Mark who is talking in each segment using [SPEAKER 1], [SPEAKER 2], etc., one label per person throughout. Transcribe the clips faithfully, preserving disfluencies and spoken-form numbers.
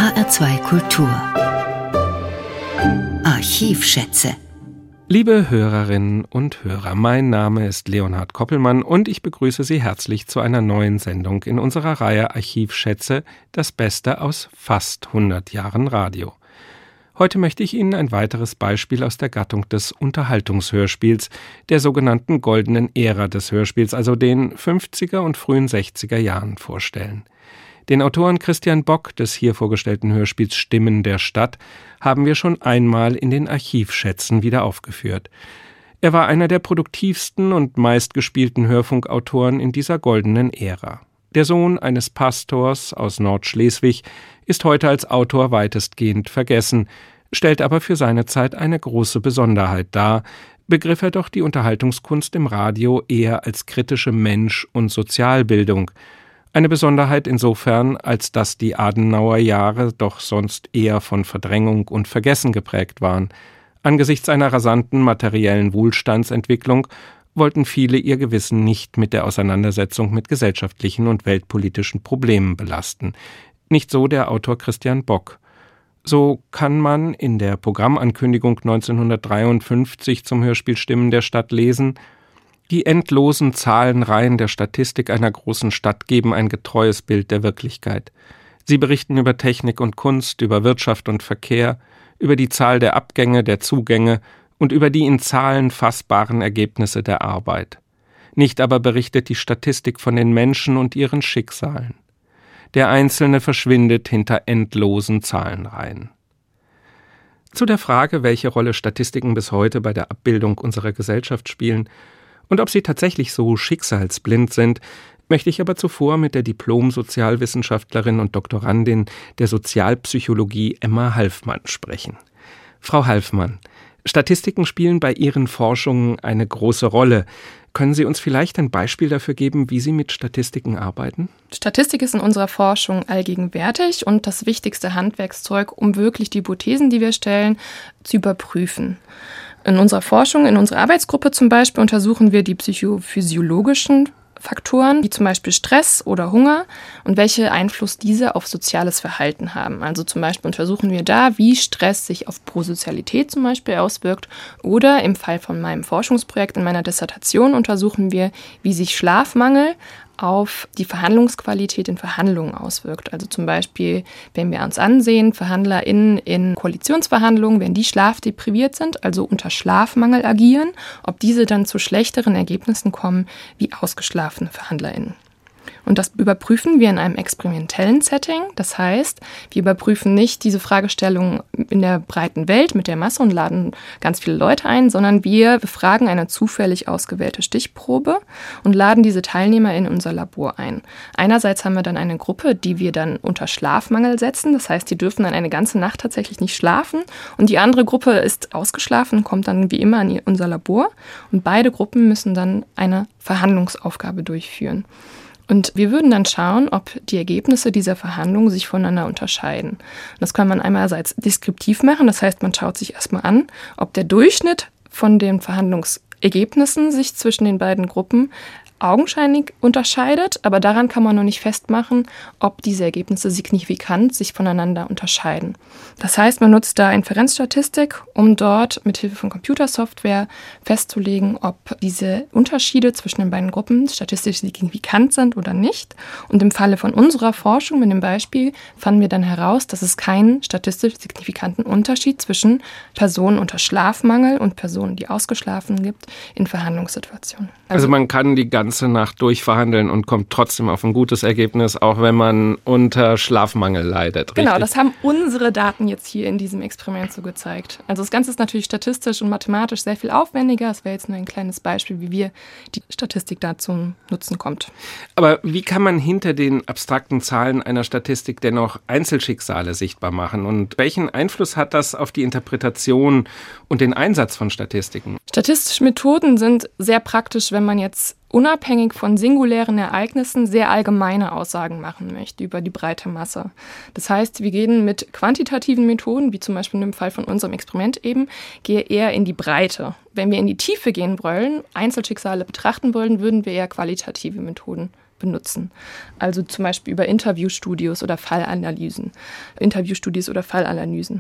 [SPEAKER 1] H R zwei Kultur Archivschätze.
[SPEAKER 2] Liebe Hörerinnen und Hörer, mein Name ist Leonhard Koppelmann und ich begrüße Sie herzlich zu einer neuen Sendung in unserer Reihe Archivschätze, das Beste aus fast hundert Jahren Radio. Heute möchte ich Ihnen ein weiteres Beispiel aus der Gattung des Unterhaltungshörspiels, der sogenannten goldenen Ära des Hörspiels, also den fünfziger und frühen sechziger Jahren, vorstellen. Den Autoren Christian Bock des hier vorgestellten Hörspiels Stimmen der Stadt haben wir schon einmal in den Archivschätzen wieder aufgeführt. Er war einer der produktivsten und meistgespielten Hörfunkautoren in dieser goldenen Ära. Der Sohn eines Pastors aus Nordschleswig ist heute als Autor weitestgehend vergessen, stellt aber für seine Zeit eine große Besonderheit dar, begriff er doch die Unterhaltungskunst im Radio eher als kritische Mensch- und Sozialbildung. Eine Besonderheit insofern, als dass die Adenauer Jahre doch sonst eher von Verdrängung und Vergessen geprägt waren. Angesichts einer rasanten materiellen Wohlstandsentwicklung wollten viele ihr Gewissen nicht mit der Auseinandersetzung mit gesellschaftlichen und weltpolitischen Problemen belasten. Nicht so der Autor Christian Bock. So kann man in der Programmankündigung neunzehnhundertdreiundfünfzig zum Hörspiel Stimmen der Stadt lesen: Die endlosen Zahlenreihen der Statistik einer großen Stadt geben ein getreues Bild der Wirklichkeit. Sie berichten über Technik und Kunst, über Wirtschaft und Verkehr, über die Zahl der Abgänge, der Zugänge und über die in Zahlen fassbaren Ergebnisse der Arbeit. Nicht aber berichtet die Statistik von den Menschen und ihren Schicksalen. Der Einzelne verschwindet hinter endlosen Zahlenreihen. Zu der Frage, welche Rolle Statistiken bis heute bei der Abbildung unserer Gesellschaft spielen und ob sie tatsächlich so schicksalsblind sind, möchte ich aber zuvor mit der Diplom-Sozialwissenschaftlerin und Doktorandin der Sozialpsychologie Emma Halfmann sprechen. Frau Halfmann, Statistiken spielen bei Ihren Forschungen eine große Rolle. Können Sie uns vielleicht ein Beispiel dafür geben, wie Sie mit Statistiken arbeiten?
[SPEAKER 3] Statistik ist in unserer Forschung allgegenwärtig und das wichtigste Handwerkszeug, um wirklich die Hypothesen, die wir stellen, zu überprüfen. In unserer Forschung, in unserer Arbeitsgruppe zum Beispiel, untersuchen wir die psychophysiologischen Faktoren, wie zum Beispiel Stress oder Hunger und welche Einfluss diese auf soziales Verhalten haben. Also zum Beispiel untersuchen wir da, wie Stress sich auf Prosozialität zum Beispiel auswirkt, oder im Fall von meinem Forschungsprojekt in meiner Dissertation untersuchen wir, wie sich Schlafmangel auf die Verhandlungsqualität in Verhandlungen auswirkt. Also zum Beispiel, wenn wir uns ansehen, VerhandlerInnen in Koalitionsverhandlungen, wenn die schlafdepriviert sind, also unter Schlafmangel agieren, ob diese dann zu schlechteren Ergebnissen kommen wie ausgeschlafene VerhandlerInnen. Und das überprüfen wir in einem experimentellen Setting. Das heißt, wir überprüfen nicht diese Fragestellung in der breiten Welt mit der Masse und laden ganz viele Leute ein, sondern wir befragen eine zufällig ausgewählte Stichprobe und laden diese Teilnehmer in unser Labor ein. Einerseits haben wir dann eine Gruppe, die wir dann unter Schlafmangel setzen. Das heißt, die dürfen dann eine ganze Nacht tatsächlich nicht schlafen. Und die andere Gruppe ist ausgeschlafen, kommt dann wie immer in unser Labor. Und beide Gruppen müssen dann eine Verhandlungsaufgabe durchführen. Und wir würden dann schauen, ob die Ergebnisse dieser Verhandlungen sich voneinander unterscheiden. Das kann man einerseits deskriptiv machen, das heißt, man schaut sich erstmal an, ob der Durchschnitt von den Verhandlungsergebnissen sich zwischen den beiden Gruppen augenscheinlich unterscheidet, aber daran kann man noch nicht festmachen, ob diese Ergebnisse signifikant sich voneinander unterscheiden. Das heißt, man nutzt da Inferenzstatistik, um dort mithilfe von Computersoftware festzulegen, ob diese Unterschiede zwischen den beiden Gruppen statistisch signifikant sind oder nicht. Und im Falle von unserer Forschung mit dem Beispiel fanden wir dann heraus, dass es keinen statistisch signifikanten Unterschied zwischen Personen unter Schlafmangel und Personen, die ausgeschlafen gibt, in Verhandlungssituationen.
[SPEAKER 2] Also, also man kann die ganze Nacht durchverhandeln und kommt trotzdem auf ein gutes Ergebnis, auch wenn man unter Schlafmangel leidet. Richtig?
[SPEAKER 3] Genau, das haben unsere Daten jetzt hier in diesem Experiment so gezeigt. Also das Ganze ist natürlich statistisch und mathematisch sehr viel aufwendiger. Das wäre jetzt nur ein kleines Beispiel, wie wir die Statistik da zum Nutzen kommt.
[SPEAKER 2] Aber wie kann man hinter den abstrakten Zahlen einer Statistik dennoch Einzelschicksale sichtbar machen? Und welchen Einfluss hat das auf die Interpretation und den Einsatz von Statistiken?
[SPEAKER 3] Statistische Methoden sind sehr praktisch, wenn man jetzt unabhängig von singulären Ereignissen sehr allgemeine Aussagen machen möchte über die breite Masse. Das heißt, wir gehen mit quantitativen Methoden, wie zum Beispiel im Fall von unserem Experiment eben, gehe eher in die Breite. Wenn wir in die Tiefe gehen wollen, Einzelschicksale betrachten wollen, würden wir eher qualitative Methoden benutzen. Also zum Beispiel über Interviewstudios oder Fallanalysen. Interviewstudios oder Fallanalysen.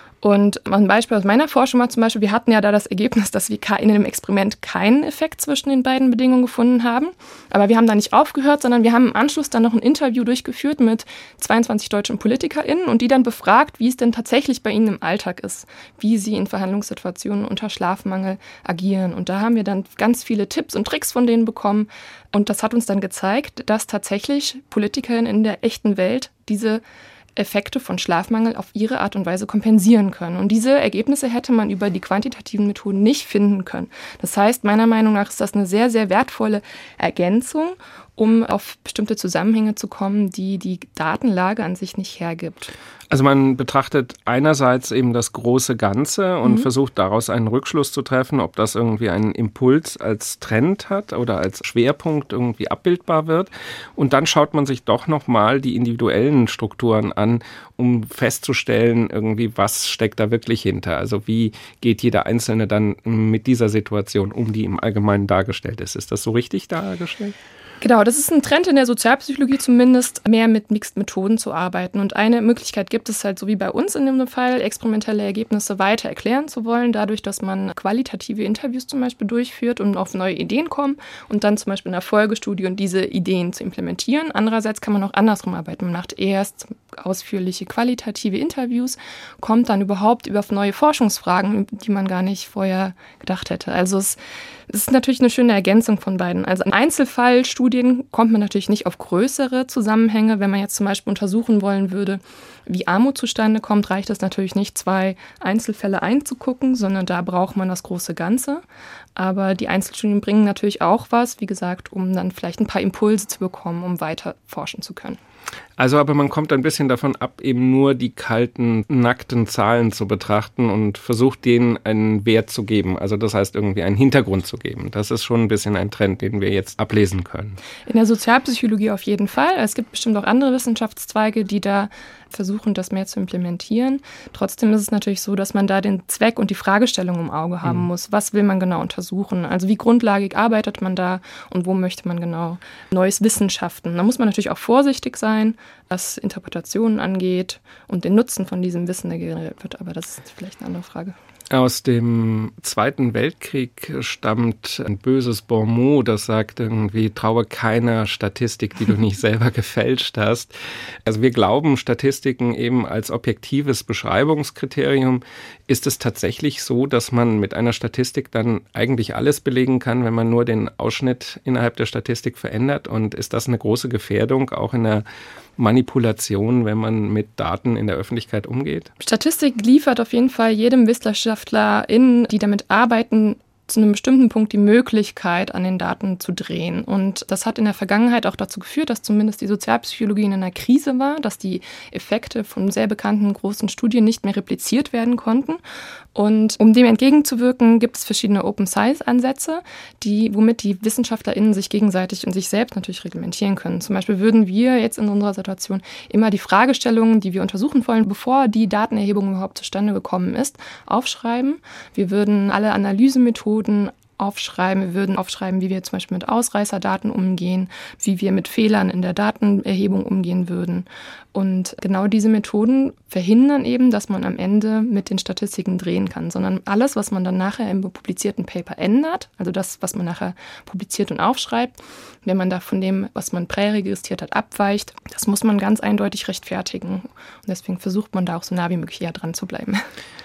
[SPEAKER 3] Und ein Beispiel aus meiner Forschung war zum Beispiel, wir hatten ja da das Ergebnis, dass wir in dem Experiment keinen Effekt zwischen den beiden Bedingungen gefunden haben. Aber wir haben da nicht aufgehört, sondern wir haben im Anschluss dann noch ein Interview durchgeführt mit zweiundzwanzig deutschen PolitikerInnen und die dann befragt, wie es denn tatsächlich bei ihnen im Alltag ist, wie sie in Verhandlungssituationen unter Schlafmangel agieren. Und da haben wir dann ganz viele Tipps und Tricks von denen bekommen. Und das hat uns dann gezeigt, dass tatsächlich PolitikerInnen in der echten Welt diese Effekte von Schlafmangel auf ihre Art und Weise kompensieren können. Und diese Ergebnisse hätte man über die quantitativen Methoden nicht finden können. Das heißt, meiner Meinung nach ist das eine sehr, sehr wertvolle Ergänzung, um auf bestimmte Zusammenhänge zu kommen, die die Datenlage an sich nicht hergibt.
[SPEAKER 2] Also man betrachtet einerseits eben das große Ganze und mhm. versucht daraus einen Rückschluss zu treffen, ob das irgendwie einen Impuls als Trend hat oder als Schwerpunkt irgendwie abbildbar wird. Und dann schaut man sich doch nochmal die individuellen Strukturen an, um festzustellen, irgendwie, was steckt da wirklich hinter. Also wie geht jeder Einzelne dann mit dieser Situation um, die im Allgemeinen dargestellt ist. Ist das so richtig dargestellt?
[SPEAKER 3] Genau, das ist ein Trend in der Sozialpsychologie zumindest, mehr mit Mixed-Methoden zu arbeiten. Und eine Möglichkeit gibt es halt, so wie bei uns in dem Fall, experimentelle Ergebnisse weiter erklären zu wollen, dadurch, dass man qualitative Interviews zum Beispiel durchführt und auf neue Ideen kommen und dann zum Beispiel in einer Folgestudie und diese Ideen zu implementieren. Andererseits kann man auch andersrum arbeiten. Man macht erst ausführliche qualitative Interviews, kommt dann überhaupt über neue Forschungsfragen, die man gar nicht vorher gedacht hätte. Also es Es ist natürlich eine schöne Ergänzung von beiden. Also in Einzelfallstudien kommt man natürlich nicht auf größere Zusammenhänge. Wenn man jetzt zum Beispiel untersuchen wollen würde, wie Armut zustande kommt, reicht es natürlich nicht, zwei Einzelfälle einzugucken, sondern da braucht man das große Ganze. Aber die Einzelstudien bringen natürlich auch was, wie gesagt, um dann vielleicht ein paar Impulse zu bekommen, um weiter forschen zu können.
[SPEAKER 2] Also aber man kommt ein bisschen davon ab, eben nur die kalten, nackten Zahlen zu betrachten und versucht, denen einen Wert zu geben. Also das heißt, irgendwie einen Hintergrund zu geben. Das ist schon ein bisschen ein Trend, den wir jetzt ablesen können.
[SPEAKER 3] In der Sozialpsychologie auf jeden Fall. Es gibt bestimmt auch andere Wissenschaftszweige, die da versuchen, das mehr zu implementieren. Trotzdem ist es natürlich so, dass man da den Zweck und die Fragestellung im Auge haben mhm. muss. Was will man genau untersuchen? Also wie grundlagig arbeitet man da und wo möchte man genau neues Wissen schaffen? Da muss man natürlich auch vorsichtig sein, was Interpretationen angeht und den Nutzen von diesem Wissen, der generiert wird. Aber das ist vielleicht eine andere Frage.
[SPEAKER 2] Aus dem Zweiten Weltkrieg stammt ein böses Bonmot, das sagt irgendwie, traue keiner Statistik, die du nicht selber gefälscht hast. Also wir glauben Statistiken eben als objektives Beschreibungskriterium. Ist es tatsächlich so, dass man mit einer Statistik dann eigentlich alles belegen kann, wenn man nur den Ausschnitt innerhalb der Statistik verändert? Und ist das eine große Gefährdung auch in der Manipulation, wenn man mit Daten in der Öffentlichkeit umgeht?
[SPEAKER 3] Statistik liefert auf jeden Fall jedem WissenschaftlerInnen, die damit arbeiten, zu einem bestimmten Punkt die Möglichkeit, an den Daten zu drehen. Und das hat in der Vergangenheit auch dazu geführt, dass zumindest die Sozialpsychologie in einer Krise war, dass die Effekte von sehr bekannten großen Studien nicht mehr repliziert werden konnten. Und um dem entgegenzuwirken, gibt es verschiedene Open-Science-Ansätze, die, womit die WissenschaftlerInnen sich gegenseitig und sich selbst natürlich reglementieren können. Zum Beispiel würden wir jetzt in unserer Situation immer die Fragestellungen, die wir untersuchen wollen, bevor die Datenerhebung überhaupt zustande gekommen ist, aufschreiben. Wir würden alle Analysemethoden aufschreiben. Wir würden aufschreiben, wie wir zum Beispiel mit Ausreißerdaten umgehen, wie wir mit Fehlern in der Datenerhebung umgehen würden. Und genau diese Methoden verhindern eben, dass man am Ende mit den Statistiken drehen kann, sondern alles, was man dann nachher im publizierten Paper ändert, also das, was man nachher publiziert und aufschreibt, wenn man da von dem, was man präregistriert hat, abweicht, das muss man ganz eindeutig rechtfertigen. Und deswegen versucht man da auch so nah wie möglich ja dran zu bleiben.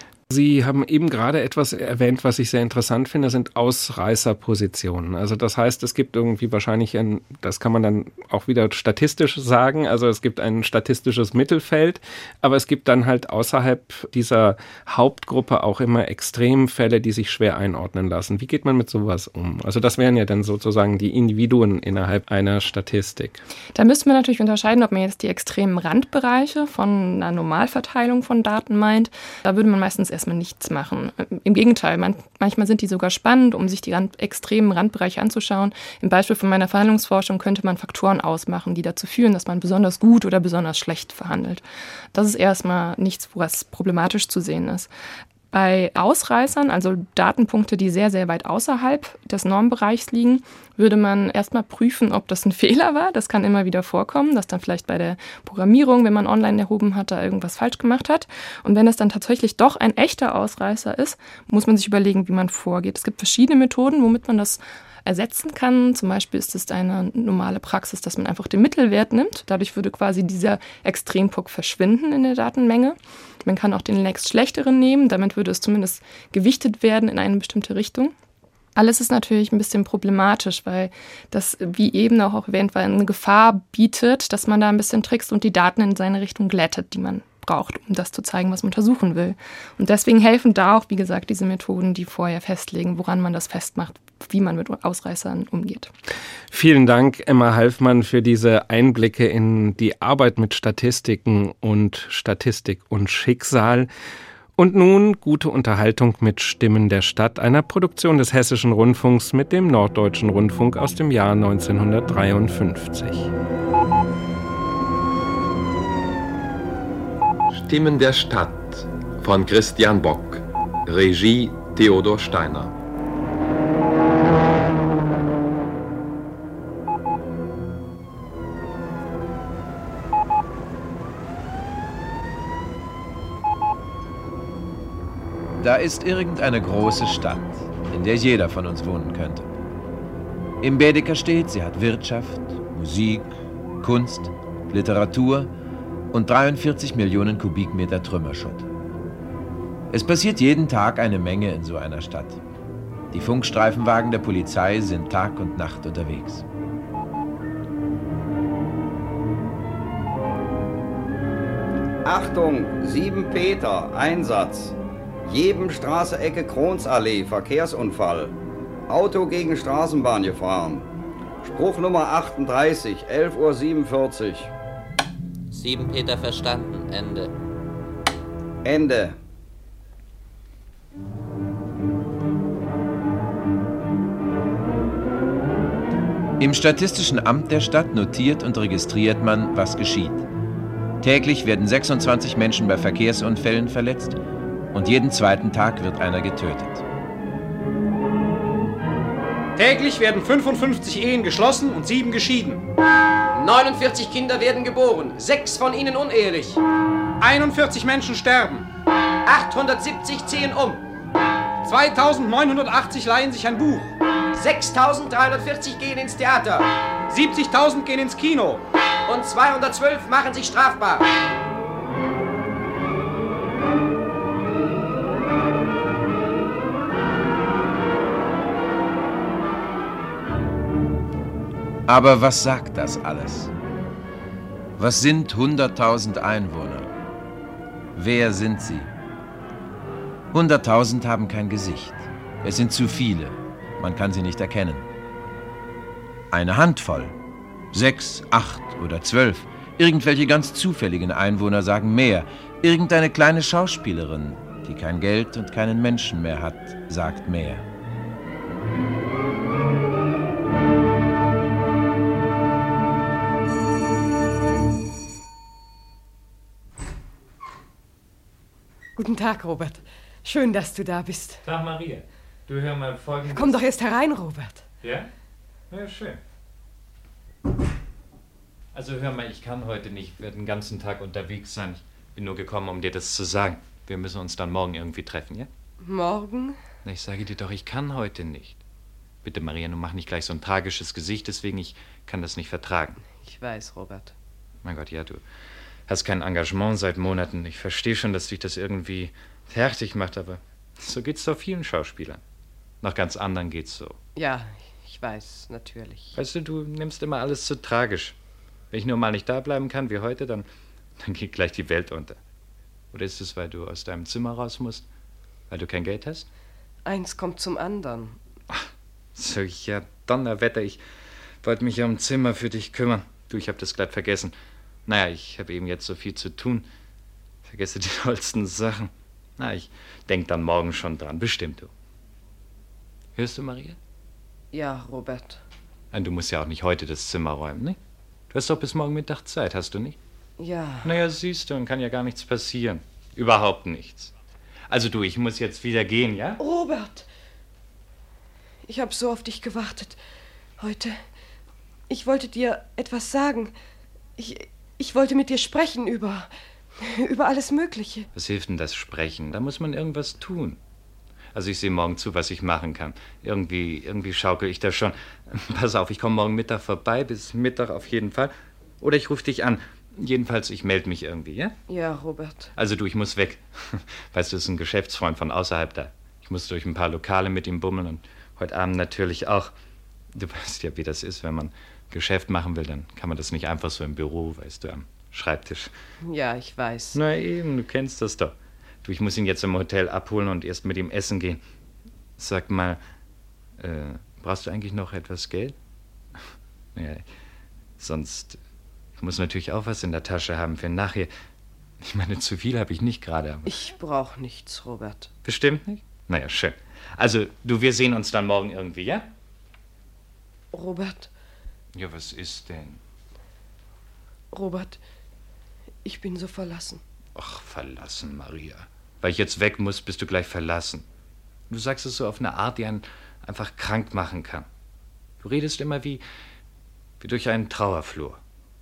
[SPEAKER 2] Sie haben eben gerade etwas erwähnt, was ich sehr interessant finde, sind Ausreißerpositionen. Also das heißt, es gibt irgendwie wahrscheinlich ein, das kann man dann auch wieder statistisch sagen, also es gibt ein statistisches Mittelfeld, aber es gibt dann halt außerhalb dieser Hauptgruppe auch immer Extremfälle, die sich schwer einordnen lassen. Wie geht man mit sowas um? Also das wären ja dann sozusagen die Individuen innerhalb einer Statistik.
[SPEAKER 3] Da müsste man natürlich unterscheiden, ob man jetzt die extremen Randbereiche von einer Normalverteilung von Daten meint. Da würde man meistens erstmal nichts machen. Im Gegenteil, man, manchmal sind die sogar spannend, um sich die Rand, extremen Randbereiche anzuschauen. Im Beispiel von meiner Verhandlungsforschung könnte man Faktoren ausmachen, die dazu führen, dass man besonders gut oder besonders schlecht verhandelt. Das ist erstmal nichts, was problematisch zu sehen ist. Bei Ausreißern, also Datenpunkte, die sehr, sehr weit außerhalb des Normbereichs liegen, würde man erstmal prüfen, ob das ein Fehler war. Das kann immer wieder vorkommen, dass dann vielleicht bei der Programmierung, wenn man online erhoben hat, da irgendwas falsch gemacht hat. Und wenn es dann tatsächlich doch ein echter Ausreißer ist, muss man sich überlegen, wie man vorgeht. Es gibt verschiedene Methoden, womit man das ersetzen kann. Zum Beispiel ist es eine normale Praxis, dass man einfach den Mittelwert nimmt. Dadurch würde quasi dieser Extrempunkt verschwinden in der Datenmenge. Man kann auch den nächst schlechteren nehmen. Damit würde es zumindest gewichtet werden in eine bestimmte Richtung. Alles ist natürlich ein bisschen problematisch, weil das, wie eben auch erwähnt war, eine Gefahr bietet, dass man da ein bisschen trickst und die Daten in seine Richtung glättet, die man braucht, um das zu zeigen, was man untersuchen will. Und deswegen helfen da auch, wie gesagt, diese Methoden, die vorher festlegen, woran man das festmacht, wie man mit Ausreißern umgeht.
[SPEAKER 2] Vielen Dank, Emma Halfmann, für diese Einblicke in die Arbeit mit Statistiken und Statistik und Schicksal. Und nun gute Unterhaltung mit Stimmen der Stadt, einer Produktion des Hessischen Rundfunks mit dem Norddeutschen Rundfunk aus dem Jahr neunzehnhundertdreiundfünfzig.
[SPEAKER 4] Stimmen der Stadt von Christian Bock, Regie Theodor Steiner.
[SPEAKER 5] Da ist irgendeine große Stadt, in der jeder von uns wohnen könnte. Im Baedeker steht, sie hat Wirtschaft, Musik, Kunst, Literatur und dreiundvierzig Millionen Kubikmeter Trümmerschutt. Es passiert jeden Tag eine Menge in so einer Stadt. Die Funkstreifenwagen der Polizei sind Tag und Nacht unterwegs.
[SPEAKER 6] Achtung, sieben Peter, Einsatz. Jedem Straße Ecke Kronsallee, Verkehrsunfall. Auto gegen Straßenbahn gefahren. Spruch Nummer achtunddreißig, elf Uhr siebenundvierzig.
[SPEAKER 7] sieben Peter verstanden, Ende.
[SPEAKER 6] Ende.
[SPEAKER 5] Im Statistischen Amt der Stadt notiert und registriert man, was geschieht. Täglich werden sechsundzwanzig Menschen bei Verkehrsunfällen verletzt und jeden zweiten Tag wird einer getötet.
[SPEAKER 8] Täglich werden fünfundfünfzig Ehen geschlossen und sieben geschieden.
[SPEAKER 9] neunundvierzig Kinder werden geboren, sechs von ihnen unehelich.
[SPEAKER 8] einundvierzig Menschen sterben.
[SPEAKER 9] achthundertsiebzig ziehen um.
[SPEAKER 8] zweitausendneunhundertachtzig leihen sich ein Buch.
[SPEAKER 9] sechstausenddreihundertvierzig gehen ins Theater.
[SPEAKER 8] siebzigtausend gehen ins Kino.
[SPEAKER 9] Und zweihundertzwölf machen sich strafbar.
[SPEAKER 5] Aber was sagt das alles? Was sind hunderttausend Einwohner? Wer sind sie? hunderttausend haben kein Gesicht. Es sind zu viele. Man kann sie nicht erkennen. Eine Handvoll. Sechs, acht oder zwölf. Irgendwelche ganz zufälligen Einwohner sagen mehr. Irgendeine kleine Schauspielerin, die kein Geld und keinen Menschen mehr hat, sagt mehr.
[SPEAKER 10] Guten Tag, Robert. Schön, dass du da bist.
[SPEAKER 11] Tag, Maria. Du, hör mal folgendes...
[SPEAKER 10] Komm doch erst herein, Robert.
[SPEAKER 11] Ja? Ja, schön. Also hör mal, ich kann heute nicht, werde den ganzen Tag unterwegs sein. Ich bin nur gekommen, um dir das zu sagen. Wir müssen uns dann morgen irgendwie treffen, ja?
[SPEAKER 10] Morgen?
[SPEAKER 11] Na, ich sage dir doch, ich kann heute nicht. Bitte, Maria, nun mach nicht gleich so ein tragisches Gesicht, deswegen ich kann das nicht vertragen.
[SPEAKER 10] Ich weiß, Robert.
[SPEAKER 11] Mein Gott, ja, du hast kein Engagement seit Monaten. Ich verstehe schon, dass dich das irgendwie fertig macht, aber so geht's doch vielen Schauspielern. Noch ganz anderen geht's so.
[SPEAKER 10] Ja, ich weiß, natürlich.
[SPEAKER 11] Weißt du, du nimmst immer alles zu tragisch. Wenn ich nur mal nicht da bleiben kann wie heute, dann, dann geht gleich die Welt unter. Oder ist es, weil du aus deinem Zimmer raus musst? Weil du kein Geld hast?
[SPEAKER 10] Eins kommt zum anderen.
[SPEAKER 11] Ach, so, ja, Donnerwetter, ich wollte mich ja um Zimmer für dich kümmern. Du, ich hab das glatt vergessen. Naja, ich habe eben jetzt so viel zu tun. Vergesse die tollsten Sachen. Na, ich denk dann morgen schon dran, bestimmt, du. Hörst du, Maria?
[SPEAKER 10] Ja, Robert.
[SPEAKER 11] Nein, du musst ja auch nicht heute das Zimmer räumen, ne? Du hast doch bis morgen Mittag Zeit, hast du nicht?
[SPEAKER 10] Ja.
[SPEAKER 11] Naja, siehst du, dann kann ja gar nichts passieren. Überhaupt nichts. Also du, ich muss jetzt wieder gehen, ja?
[SPEAKER 10] Robert! Ich habe so auf dich gewartet. Heute. Ich wollte dir etwas sagen. Ich, ich wollte mit dir sprechen über... über alles Mögliche.
[SPEAKER 11] Was hilft denn das Sprechen? Da muss man irgendwas tun. Also ich sehe morgen zu, was ich machen kann. Irgendwie, irgendwie schaukel ich da schon. Pass auf, ich komme morgen Mittag vorbei, bis Mittag auf jeden Fall. Oder ich rufe dich an. Jedenfalls, ich melde mich irgendwie, ja?
[SPEAKER 10] Ja, Robert.
[SPEAKER 11] Also du, ich muss weg. Weißt du, das ist ein Geschäftsfreund von außerhalb da. Ich muss durch ein paar Lokale mit ihm bummeln und heute Abend natürlich auch. Du weißt ja, wie das ist, wenn man Geschäft machen will, dann kann man das nicht einfach so im Büro, weißt du, am Schreibtisch.
[SPEAKER 10] Ja, ich weiß.
[SPEAKER 11] Na eben, du kennst das doch. Du, ich muss ihn jetzt im Hotel abholen und erst mit ihm essen gehen. Sag mal, äh, brauchst du eigentlich noch etwas Geld? Ja, sonst... Ich muss natürlich auch was in der Tasche haben für nachher. Ich meine, zu viel habe ich nicht gerade. Aber
[SPEAKER 10] ich brauche nichts, Robert.
[SPEAKER 11] Bestimmt nicht? Naja, schön. Also, du, wir sehen uns dann morgen irgendwie, ja?
[SPEAKER 10] Robert.
[SPEAKER 11] Ja, was ist denn?
[SPEAKER 10] Robert, ich bin so verlassen.
[SPEAKER 11] Ach, verlassen, Maria. Weil ich jetzt weg muss, bist du gleich verlassen. Du sagst es so auf eine Art, die einen einfach krank machen kann. Du redest immer wie, wie durch einen Trauerflur.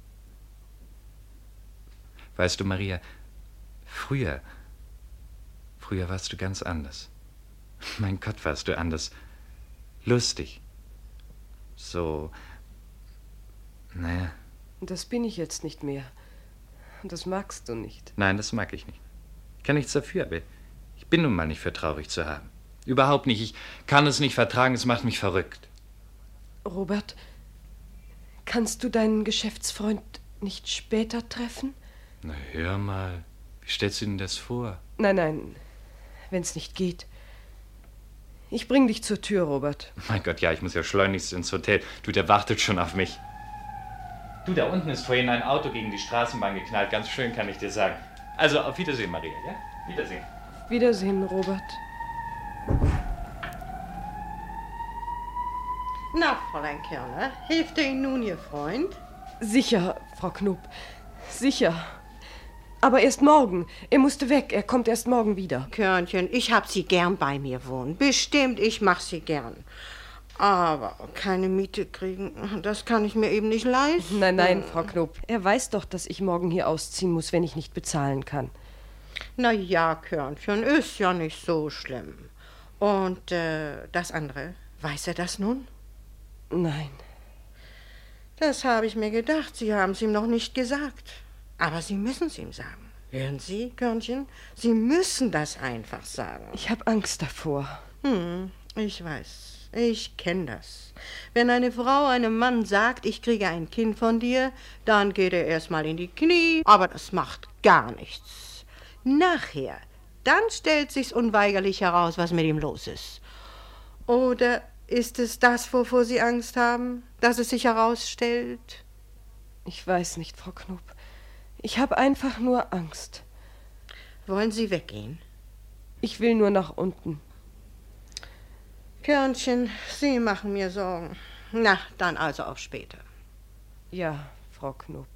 [SPEAKER 11] Weißt du, Maria, früher, früher warst du ganz anders. Mein Gott, warst du anders. Lustig. So, naja.
[SPEAKER 10] Das bin ich jetzt nicht mehr. Das magst du nicht.
[SPEAKER 11] Nein, das mag ich nicht. Ich kann nichts dafür, aber ich bin nun mal nicht für traurig zu haben. Überhaupt nicht. Ich kann es nicht vertragen, es macht mich verrückt.
[SPEAKER 10] Robert, kannst du deinen Geschäftsfreund nicht später treffen?
[SPEAKER 11] Na, hör mal. Wie stellst du denn das vor?
[SPEAKER 10] Nein, nein, wenn's nicht geht. Ich bring dich zur Tür, Robert.
[SPEAKER 11] Mein Gott, ja, ich muss ja schleunigst ins Hotel. Du, der wartet schon auf mich. Du, da unten ist vorhin ein Auto gegen die Straßenbahn geknallt. Ganz schön, kann ich dir sagen. Also, auf Wiedersehen, Maria, ja? Wiedersehen.
[SPEAKER 10] Wiedersehen, Robert.
[SPEAKER 12] Na, Fräulein Körner, hilft Ihnen nun Ihr Freund?
[SPEAKER 10] Sicher, Frau Knob, sicher. Aber erst morgen. Er musste weg. Er kommt erst morgen wieder.
[SPEAKER 12] Körnchen, ich hab Sie gern bei mir wohnen. Bestimmt, ich mach Sie gern. Aber keine Miete kriegen, das kann ich mir eben nicht leisten.
[SPEAKER 10] Nein, nein, Frau Knob. Er weiß doch, dass ich morgen hier ausziehen muss, wenn ich nicht bezahlen kann.
[SPEAKER 12] Na ja, Körnchen, ist ja nicht so schlimm. Und äh, das andere, weiß er das nun?
[SPEAKER 10] Nein.
[SPEAKER 12] Das habe ich mir gedacht. Sie haben es ihm noch nicht gesagt. Aber Sie müssen es ihm sagen. Hören Sie, Körnchen? Sie müssen das einfach sagen.
[SPEAKER 10] Ich habe Angst davor.
[SPEAKER 12] Hm, ich weiß. Ich kenne das. Wenn eine Frau einem Mann sagt, ich kriege ein Kind von dir, dann geht er erstmal in die Knie, aber das macht gar nichts. Nachher, dann stellt sich's unweigerlich heraus, was mit ihm los ist. Oder ist es das, wovor Sie Angst haben, dass es sich herausstellt?
[SPEAKER 10] Ich weiß nicht, Frau Knob. Ich habe einfach nur Angst.
[SPEAKER 12] Wollen Sie weggehen?
[SPEAKER 10] Ich will nur nach unten.
[SPEAKER 12] Körnchen, Sie machen mir Sorgen. Na, dann also auf später.
[SPEAKER 10] Ja, Frau Knob.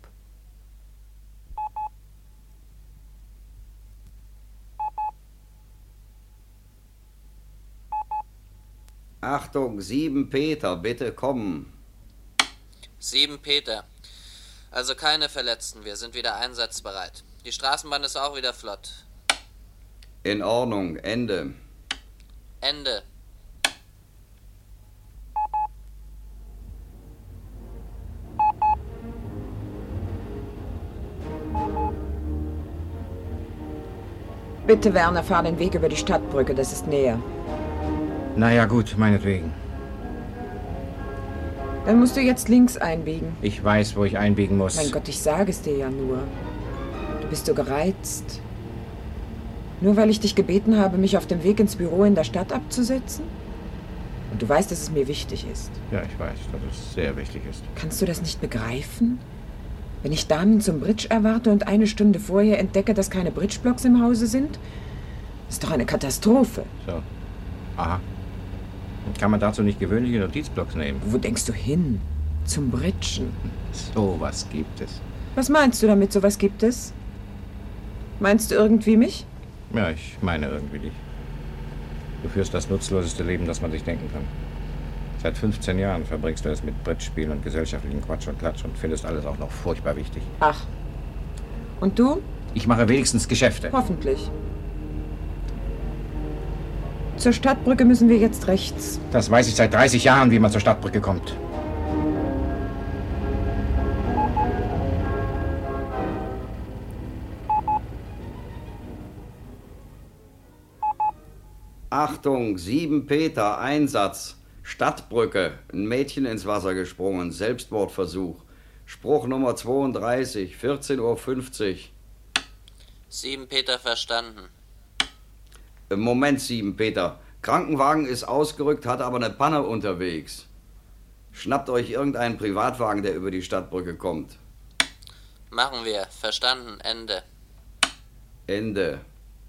[SPEAKER 6] Achtung, sieben Peter, bitte kommen.
[SPEAKER 7] Sieben Peter. Also keine Verletzten, wir sind wieder einsatzbereit. Die Straßenbahn ist auch wieder flott.
[SPEAKER 6] In Ordnung, Ende.
[SPEAKER 7] Ende.
[SPEAKER 13] Bitte, Werner, fahr den Weg über die Stadtbrücke, das ist näher.
[SPEAKER 14] Na ja, gut, meinetwegen.
[SPEAKER 13] Dann musst du jetzt links einbiegen.
[SPEAKER 14] Ich weiß, wo ich einbiegen muss.
[SPEAKER 13] Mein Gott, ich sage es dir ja nur. Du bist so gereizt. Nur weil ich dich gebeten habe, mich auf dem Weg ins Büro in der Stadt abzusetzen? Und du weißt, dass es mir wichtig ist.
[SPEAKER 14] Ja, ich weiß, dass es sehr wichtig ist.
[SPEAKER 13] Kannst du das nicht begreifen? Wenn ich Damen zum Bridge erwarte und eine Stunde vorher entdecke, dass keine Bridgeblocks im Hause sind? Das ist doch eine Katastrophe.
[SPEAKER 14] So. Aha. Kann man dazu nicht gewöhnliche Notizblocks nehmen?
[SPEAKER 13] Wo denkst du hin? Zum Bridgen.
[SPEAKER 14] So was gibt es.
[SPEAKER 13] Was meinst du damit, sowas gibt es? Meinst du irgendwie mich?
[SPEAKER 14] Ja, ich meine irgendwie dich. Du führst das nutzloseste Leben, das man sich denken kann. Seit fünfzehn Jahren verbringst du es mit Brettspielen und gesellschaftlichen Quatsch und Klatsch und findest alles auch noch furchtbar wichtig.
[SPEAKER 13] Ach. Und du?
[SPEAKER 14] Ich mache wenigstens Geschäfte.
[SPEAKER 13] Hoffentlich. Zur Stadtbrücke müssen wir jetzt rechts.
[SPEAKER 14] Das weiß ich seit dreißig Jahren, wie man zur Stadtbrücke kommt.
[SPEAKER 6] Achtung, sieben Peter, Einsatz. Stadtbrücke, ein Mädchen ins Wasser gesprungen, Selbstmordversuch. Spruch Nummer zweiunddreißig, vierzehn Uhr fünfzig.
[SPEAKER 7] sieben Peter verstanden.
[SPEAKER 6] Moment, sieben Peter. Krankenwagen ist ausgerückt, hat aber eine Panne unterwegs. Schnappt euch irgendeinen Privatwagen, der über die Stadtbrücke kommt.
[SPEAKER 7] Machen wir. Verstanden. Ende.
[SPEAKER 6] Ende.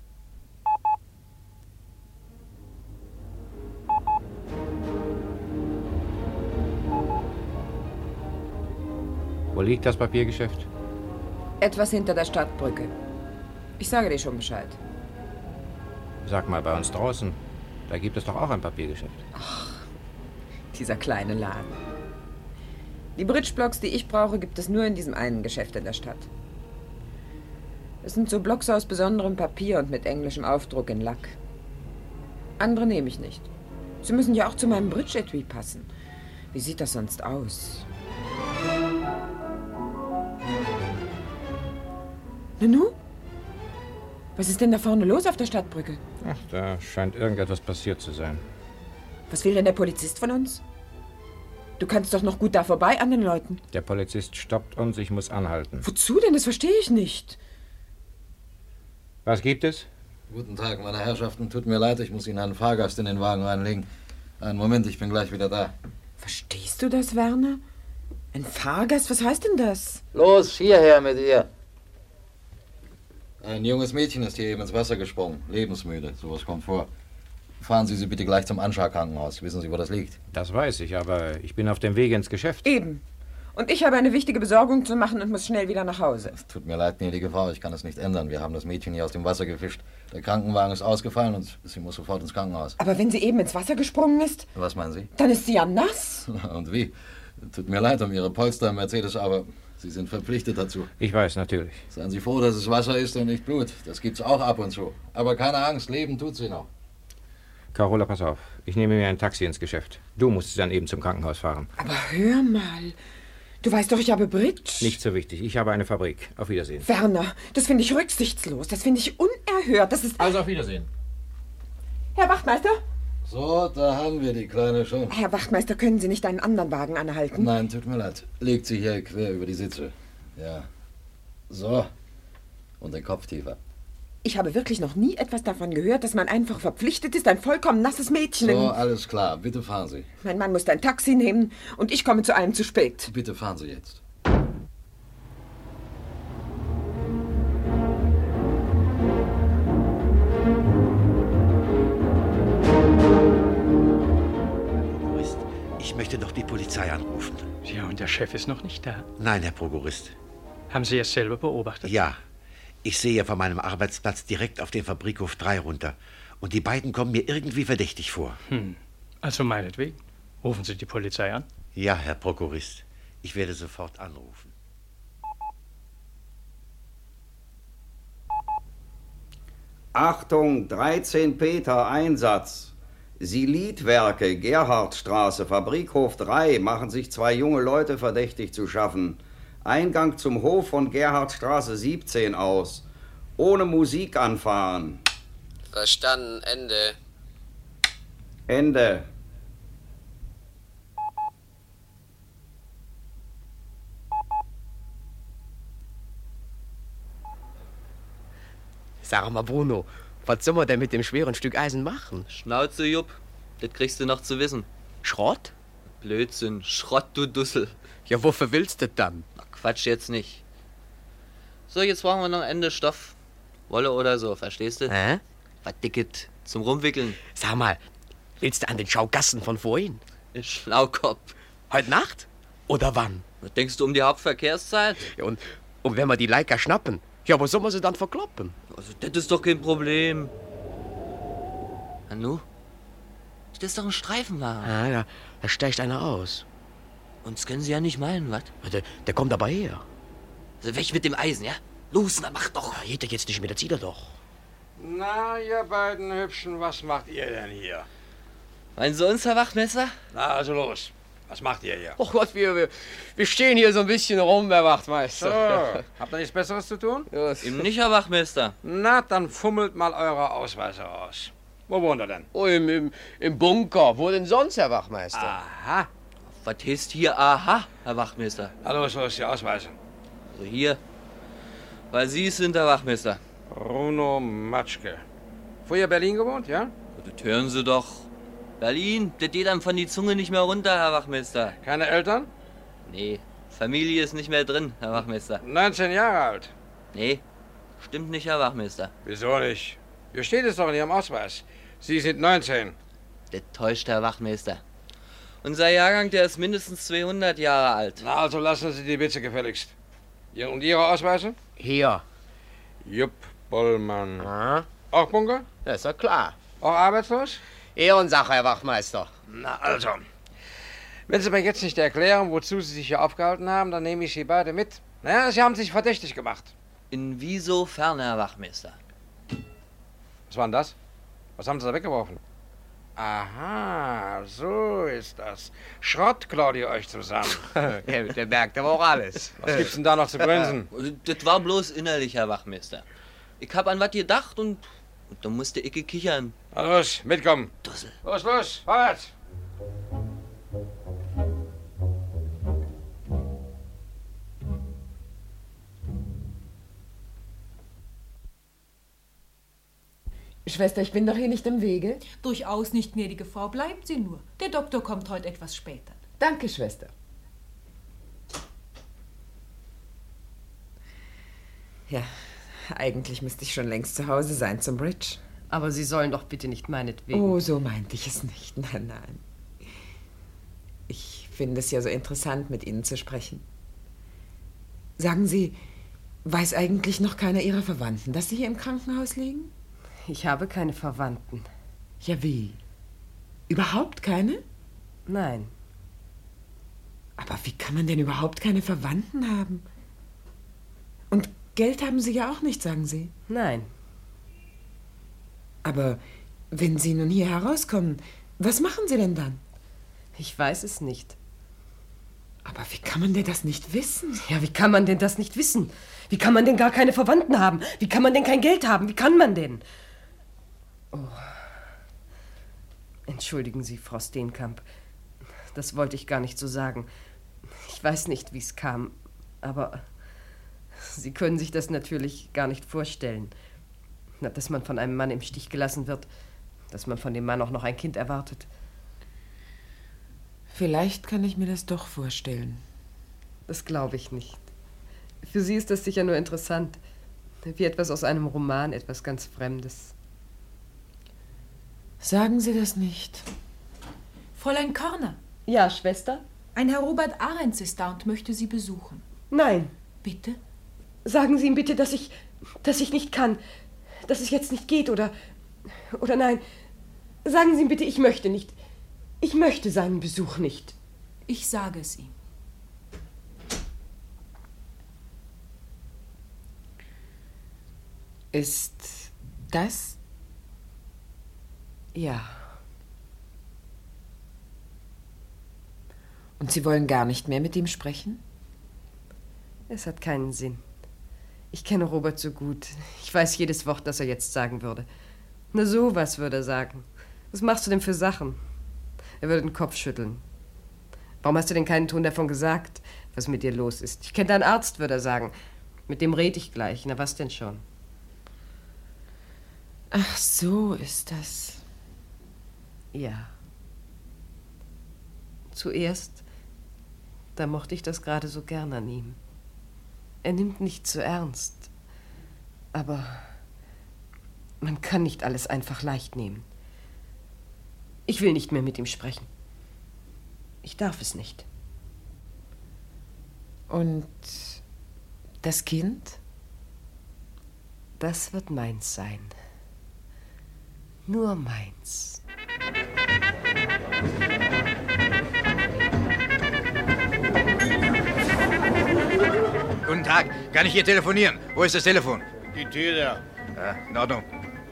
[SPEAKER 14] Wo liegt das Papiergeschäft?
[SPEAKER 13] Etwas hinter der Stadtbrücke. Ich sage dir schon Bescheid.
[SPEAKER 14] Sag mal, bei uns draußen, da gibt es doch auch ein Papiergeschäft.
[SPEAKER 13] Ach, dieser kleine Laden. Die Bridge-Blocks, die ich brauche, gibt es nur in diesem einen Geschäft in der Stadt. Es sind so Blocks aus besonderem Papier und mit englischem Aufdruck in Lack. Andere nehme ich nicht. Sie müssen ja auch zu meinem Bridge-Etui passen. Wie sieht das sonst aus? Nanu? Was ist denn da vorne los auf der Stadtbrücke?
[SPEAKER 14] Ach, da scheint irgendetwas passiert zu sein.
[SPEAKER 13] Was will denn der Polizist von uns? Du kannst doch noch gut da vorbei an den Leuten.
[SPEAKER 14] Der Polizist stoppt uns, ich muss anhalten.
[SPEAKER 13] Wozu denn? Das verstehe ich nicht.
[SPEAKER 14] Was gibt es?
[SPEAKER 15] Guten Tag, meine Herrschaften. Tut mir leid, ich muss Ihnen einen Fahrgast in den Wagen reinlegen. Einen Moment, ich bin gleich wieder da.
[SPEAKER 13] Verstehst du das, Werner? Ein Fahrgast? Was heißt denn das?
[SPEAKER 15] Los, hierher mit ihr. Ein junges Mädchen ist hier eben ins Wasser gesprungen. Lebensmüde, sowas kommt vor. Fahren Sie sie bitte gleich zum Anschlag-Krankenhaus. Wissen Sie, wo das liegt?
[SPEAKER 14] Das weiß ich, aber ich bin auf dem Weg ins Geschäft.
[SPEAKER 13] Eben. Und ich habe eine wichtige Besorgung zu machen und muss schnell wieder nach Hause.
[SPEAKER 15] Es tut mir leid, gnädige Frau, ich kann es nicht ändern. Wir haben das Mädchen hier aus dem Wasser gefischt. Der Krankenwagen ist ausgefallen und sie muss sofort ins Krankenhaus.
[SPEAKER 13] Aber wenn sie eben ins Wasser gesprungen ist?
[SPEAKER 15] Was meinen Sie?
[SPEAKER 13] Dann ist sie ja nass.
[SPEAKER 15] Und wie? Tut mir leid um Ihre Polster im Mercedes, aber Sie sind verpflichtet dazu.
[SPEAKER 14] Ich weiß, natürlich.
[SPEAKER 15] Seien Sie froh, dass es Wasser ist und nicht Blut. Das gibt's auch ab und zu. Aber keine Angst, leben tut sie noch.
[SPEAKER 14] Carola, pass auf. Ich nehme mir ein Taxi ins Geschäft. Du musst sie dann eben zum Krankenhaus fahren.
[SPEAKER 13] Aber hör mal. Du weißt doch, ich habe Bridge.
[SPEAKER 14] Nicht so wichtig. Ich habe eine Fabrik. Auf Wiedersehen.
[SPEAKER 13] Werner, das finde ich rücksichtslos. Das finde ich unerhört. Das ist...
[SPEAKER 14] Also auf Wiedersehen.
[SPEAKER 13] Herr Wachtmeister?
[SPEAKER 15] So, da haben wir die Kleine schon.
[SPEAKER 13] Herr Wachtmeister, können Sie nicht einen anderen Wagen anhalten?
[SPEAKER 15] Nein, tut mir leid. Legt sie hier quer über die Sitze. Ja. So. Und den Kopf tiefer.
[SPEAKER 13] Ich habe wirklich noch nie etwas davon gehört, dass man einfach verpflichtet ist, ein vollkommen nasses Mädchen...
[SPEAKER 15] So, alles klar. Bitte fahren Sie.
[SPEAKER 13] Mein Mann muss ein Taxi nehmen und ich komme zu einem zu spät.
[SPEAKER 15] Bitte fahren Sie jetzt.
[SPEAKER 16] Ich möchte doch die Polizei anrufen.
[SPEAKER 8] Ja, und der Chef ist noch nicht da.
[SPEAKER 16] Nein, Herr Prokurist.
[SPEAKER 8] Haben Sie es selber beobachtet?
[SPEAKER 16] Ja. Ich sehe von meinem Arbeitsplatz direkt auf den Fabrikhof drei runter. Und die beiden kommen mir irgendwie verdächtig vor.
[SPEAKER 8] Hm. Also meinetwegen. Rufen Sie die Polizei an?
[SPEAKER 16] Ja, Herr Prokurist. Ich werde sofort anrufen.
[SPEAKER 6] Achtung, dreizehn Peter, Einsatz. Silitwerke, Gerhardstraße, Fabrikhof drei, machen sich zwei junge Leute verdächtig zu schaffen. Eingang zum Hof von Gerhardstraße siebzehn aus. Ohne Musik anfahren.
[SPEAKER 7] Verstanden. Ende.
[SPEAKER 6] Ende.
[SPEAKER 9] Sag mal, Bruno, was soll man denn mit dem schweren Stück Eisen machen?
[SPEAKER 7] Schnauze, Jupp. Das kriegst du noch zu wissen.
[SPEAKER 9] Schrott?
[SPEAKER 7] Blödsinn. Schrott, du Dussel.
[SPEAKER 9] Ja, wofür willst du das dann?
[SPEAKER 7] Ach, Quatsch jetzt nicht. So, jetzt brauchen wir noch Ende Stoff. Wolle oder so, verstehst du?
[SPEAKER 9] Hä?
[SPEAKER 7] Was Dicket zum Rumwickeln.
[SPEAKER 9] Sag mal, willst du an den Schaugassen von vorhin?
[SPEAKER 7] Ich Schlaukopf.
[SPEAKER 9] Heute Nacht? Oder wann?
[SPEAKER 7] Was denkst du um die Hauptverkehrszeit?
[SPEAKER 9] Ja, und, und wenn wir die Leica schnappen, Ja, wo soll man sie dann verkloppen?
[SPEAKER 17] Also, das ist doch kein Problem. Nanu? Das ist doch ein Streifenwagen.
[SPEAKER 9] Ah, ja, da steigt einer aus.
[SPEAKER 17] Uns können Sie ja nicht meinen, was?
[SPEAKER 9] Der, der kommt aber her.
[SPEAKER 17] Also weg mit dem Eisen, ja? Los, na mach doch.
[SPEAKER 9] Ja, geht er jetzt nicht mehr, der zieht er doch.
[SPEAKER 18] Na, ihr beiden Hübschen, was macht ihr denn hier?
[SPEAKER 17] Meinen Sie uns, Herr Wachtmeister?
[SPEAKER 18] Na, also los. Was macht ihr hier?
[SPEAKER 9] Och Gott, wir, wir, wir stehen hier so ein bisschen rum, Herr Wachtmeister.
[SPEAKER 18] So, habt ihr nichts Besseres zu tun?
[SPEAKER 9] Ja,
[SPEAKER 17] Eben nicht, Herr Wachtmeister.
[SPEAKER 18] Na, dann fummelt mal eure Ausweise aus. Wo wohnt ihr denn?
[SPEAKER 9] Oh, im, im, im Bunker. Wo denn sonst, Herr Wachtmeister?
[SPEAKER 18] Aha.
[SPEAKER 17] Was heißt hier aha, Herr Wachtmeister?
[SPEAKER 18] Na los, los, die Ausweise.
[SPEAKER 17] Also hier. Weil Sie es sind, Herr Wachtmeister.
[SPEAKER 18] Bruno Matschke. Früher Berlin gewohnt, ja?
[SPEAKER 17] Das hören Sie doch. Berlin, das geht einem von die Zunge nicht mehr runter, Herr Wachtmeister.
[SPEAKER 18] Keine Eltern?
[SPEAKER 17] Nee, Familie ist nicht mehr drin, Herr Wachtmeister.
[SPEAKER 18] neunzehn Jahre alt?
[SPEAKER 17] Nee, stimmt nicht, Herr Wachtmeister.
[SPEAKER 18] Wieso nicht? Hier steht es doch in Ihrem Ausweis. Sie sind neunzehn.
[SPEAKER 17] Das täuscht, Herr Wachtmeister. Unser Jahrgang, der ist mindestens zweihundert Jahre alt.
[SPEAKER 18] Na, also lassen Sie die Witze gefälligst. Ihr, und Ihre Ausweise?
[SPEAKER 9] Hier.
[SPEAKER 18] Jupp Bollmann.
[SPEAKER 9] Aha.
[SPEAKER 18] Auch Bunker?
[SPEAKER 9] Das ist ja klar.
[SPEAKER 18] Auch arbeitslos?
[SPEAKER 9] Ehrensache, Herr Wachtmeister.
[SPEAKER 18] Na also. Wenn Sie mir jetzt nicht erklären, wozu Sie sich hier aufgehalten haben, dann nehme ich Sie beide mit. Naja, Sie haben sich verdächtig gemacht.
[SPEAKER 17] Inwiesofern, Herr Wachtmeister?
[SPEAKER 18] Was war denn das? Was haben Sie da weggeworfen? Aha, so ist das. Schrott klaut ihr euch zusammen.
[SPEAKER 9] der, der merkt aber auch alles.
[SPEAKER 18] Was gibt's denn da noch zu grinsen?
[SPEAKER 17] Das war bloß innerlich, Herr Wachtmeister. Ich hab an was gedacht und, und da musste ich kichern.
[SPEAKER 18] Na los, mitkommen.
[SPEAKER 17] Dussel.
[SPEAKER 18] Los, los, vorwärts.
[SPEAKER 13] Schwester, ich bin doch hier nicht im Wege.
[SPEAKER 19] Durchaus nicht, gnädige Frau. Bleiben Sie nur. Der Doktor kommt heute etwas später.
[SPEAKER 13] Danke, Schwester. Ja, eigentlich müsste ich schon längst zu Hause sein zum Bridge.
[SPEAKER 10] Aber Sie sollen doch bitte nicht meinetwegen.
[SPEAKER 13] Oh, so meinte ich es nicht. Nein, nein. Ich finde es ja so interessant, mit Ihnen zu sprechen. Sagen Sie, weiß eigentlich noch keiner Ihrer Verwandten, dass Sie hier im Krankenhaus liegen?
[SPEAKER 10] Ich habe keine Verwandten.
[SPEAKER 13] Ja, wie? Überhaupt keine?
[SPEAKER 10] Nein.
[SPEAKER 13] Aber wie kann man denn überhaupt keine Verwandten haben? Und Geld haben Sie ja auch nicht, sagen Sie?
[SPEAKER 10] Nein.
[SPEAKER 13] Aber wenn Sie nun hier herauskommen, was machen Sie denn dann?
[SPEAKER 10] Ich weiß es nicht.
[SPEAKER 13] Aber wie kann man denn das nicht wissen?
[SPEAKER 10] Ja, wie kann man denn das nicht wissen? Wie kann man denn gar keine Verwandten haben? Wie kann man denn kein Geld haben? Wie kann man denn? Oh. Entschuldigen Sie, Frau Steenkamp. Das wollte ich gar nicht so sagen. Ich weiß nicht, wie es kam, aber Sie können sich das natürlich gar nicht vorstellen. Dass man von einem Mann im Stich gelassen wird, dass man von dem Mann auch noch ein Kind erwartet.
[SPEAKER 13] Vielleicht kann ich mir das doch vorstellen.
[SPEAKER 10] Das glaube ich nicht. Für Sie ist das sicher nur interessant. Wie etwas aus einem Roman, etwas ganz Fremdes.
[SPEAKER 13] Sagen Sie das nicht.
[SPEAKER 19] Fräulein Körner.
[SPEAKER 10] Ja, Schwester?
[SPEAKER 19] Ein Herr Robert Ahrens ist da und möchte Sie besuchen.
[SPEAKER 10] Nein.
[SPEAKER 19] Bitte?
[SPEAKER 10] Sagen Sie ihm bitte, dass ich, dass ich nicht kann. Dass es jetzt nicht geht, oder... Oder nein. Sagen Sie ihm bitte, ich möchte nicht. Ich möchte seinen Besuch nicht.
[SPEAKER 19] Ich sage es ihm.
[SPEAKER 13] Ist das?
[SPEAKER 10] Ja.
[SPEAKER 13] Und Sie wollen gar nicht mehr mit ihm sprechen?
[SPEAKER 10] Es hat keinen Sinn. Ich kenne Robert so gut. Ich weiß jedes Wort, das er jetzt sagen würde. Na, sowas würde er sagen. Was machst du denn für Sachen? Er würde den Kopf schütteln. Warum hast du denn keinen Ton davon gesagt, was mit dir los ist? Ich kenne deinen Arzt, würde er sagen. Mit dem red ich gleich. Na, was denn schon?
[SPEAKER 13] Ach, so ist das.
[SPEAKER 10] Ja. Zuerst, da mochte ich das gerade so gern an ihm. Er nimmt nicht zu ernst. Aber man kann nicht alles einfach leicht nehmen. Ich will nicht mehr mit ihm sprechen. Ich darf es nicht.
[SPEAKER 13] Und das Kind?
[SPEAKER 10] das wird meins sein. Nur meins.
[SPEAKER 14] Guten Tag, kann ich hier telefonieren? Wo ist das Telefon?
[SPEAKER 20] Die Tür da.
[SPEAKER 14] Ja, in Ordnung.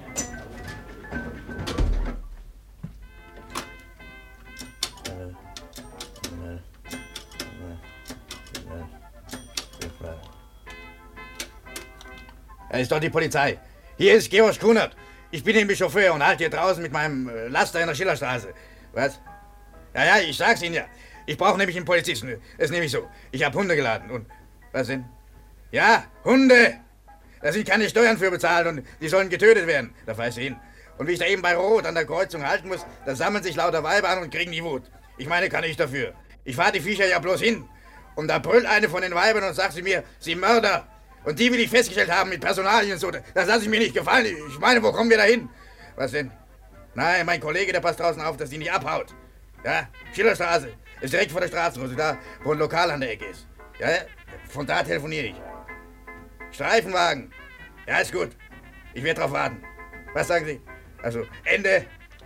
[SPEAKER 14] Da ist doch die Polizei. Hier ist Georg Kunert. Ich bin nämlich Chauffeur und halte hier draußen mit meinem Laster in der Schillerstraße. Was? Ja, ja, ich sag's Ihnen ja. Ich brauche nämlich einen Polizisten. Das ist nämlich so. Ich habe Hunde geladen und... Was denn? Ja, Hunde! Da sind keine Steuern für bezahlt und die sollen getötet werden. Da weiß ich hin. Und wie ich da eben bei Rot an der Kreuzung halten muss, da sammeln sich lauter Weiber an und kriegen die Wut. Ich meine, kann ich dafür. Ich fahre die Viecher ja bloß hin. Und da brüllt eine von den Weibern und sagt sie mir, sie Mörder. Und die will ich festgestellt haben mit Personalien und so. Das lasse ich mir nicht gefallen. Ich meine, wo kommen wir da hin? Was denn? Nein, mein Kollege, der passt draußen auf, dass die nicht abhaut. Ja, Schillerstraße. Ist direkt vor der Straßenrose, da, wo ein Lokal an der Ecke ist. Ja, von da telefoniere ich. Streifenwagen. Ja, ist gut. Ich werde drauf warten. Was sagen Sie? Also, Ende.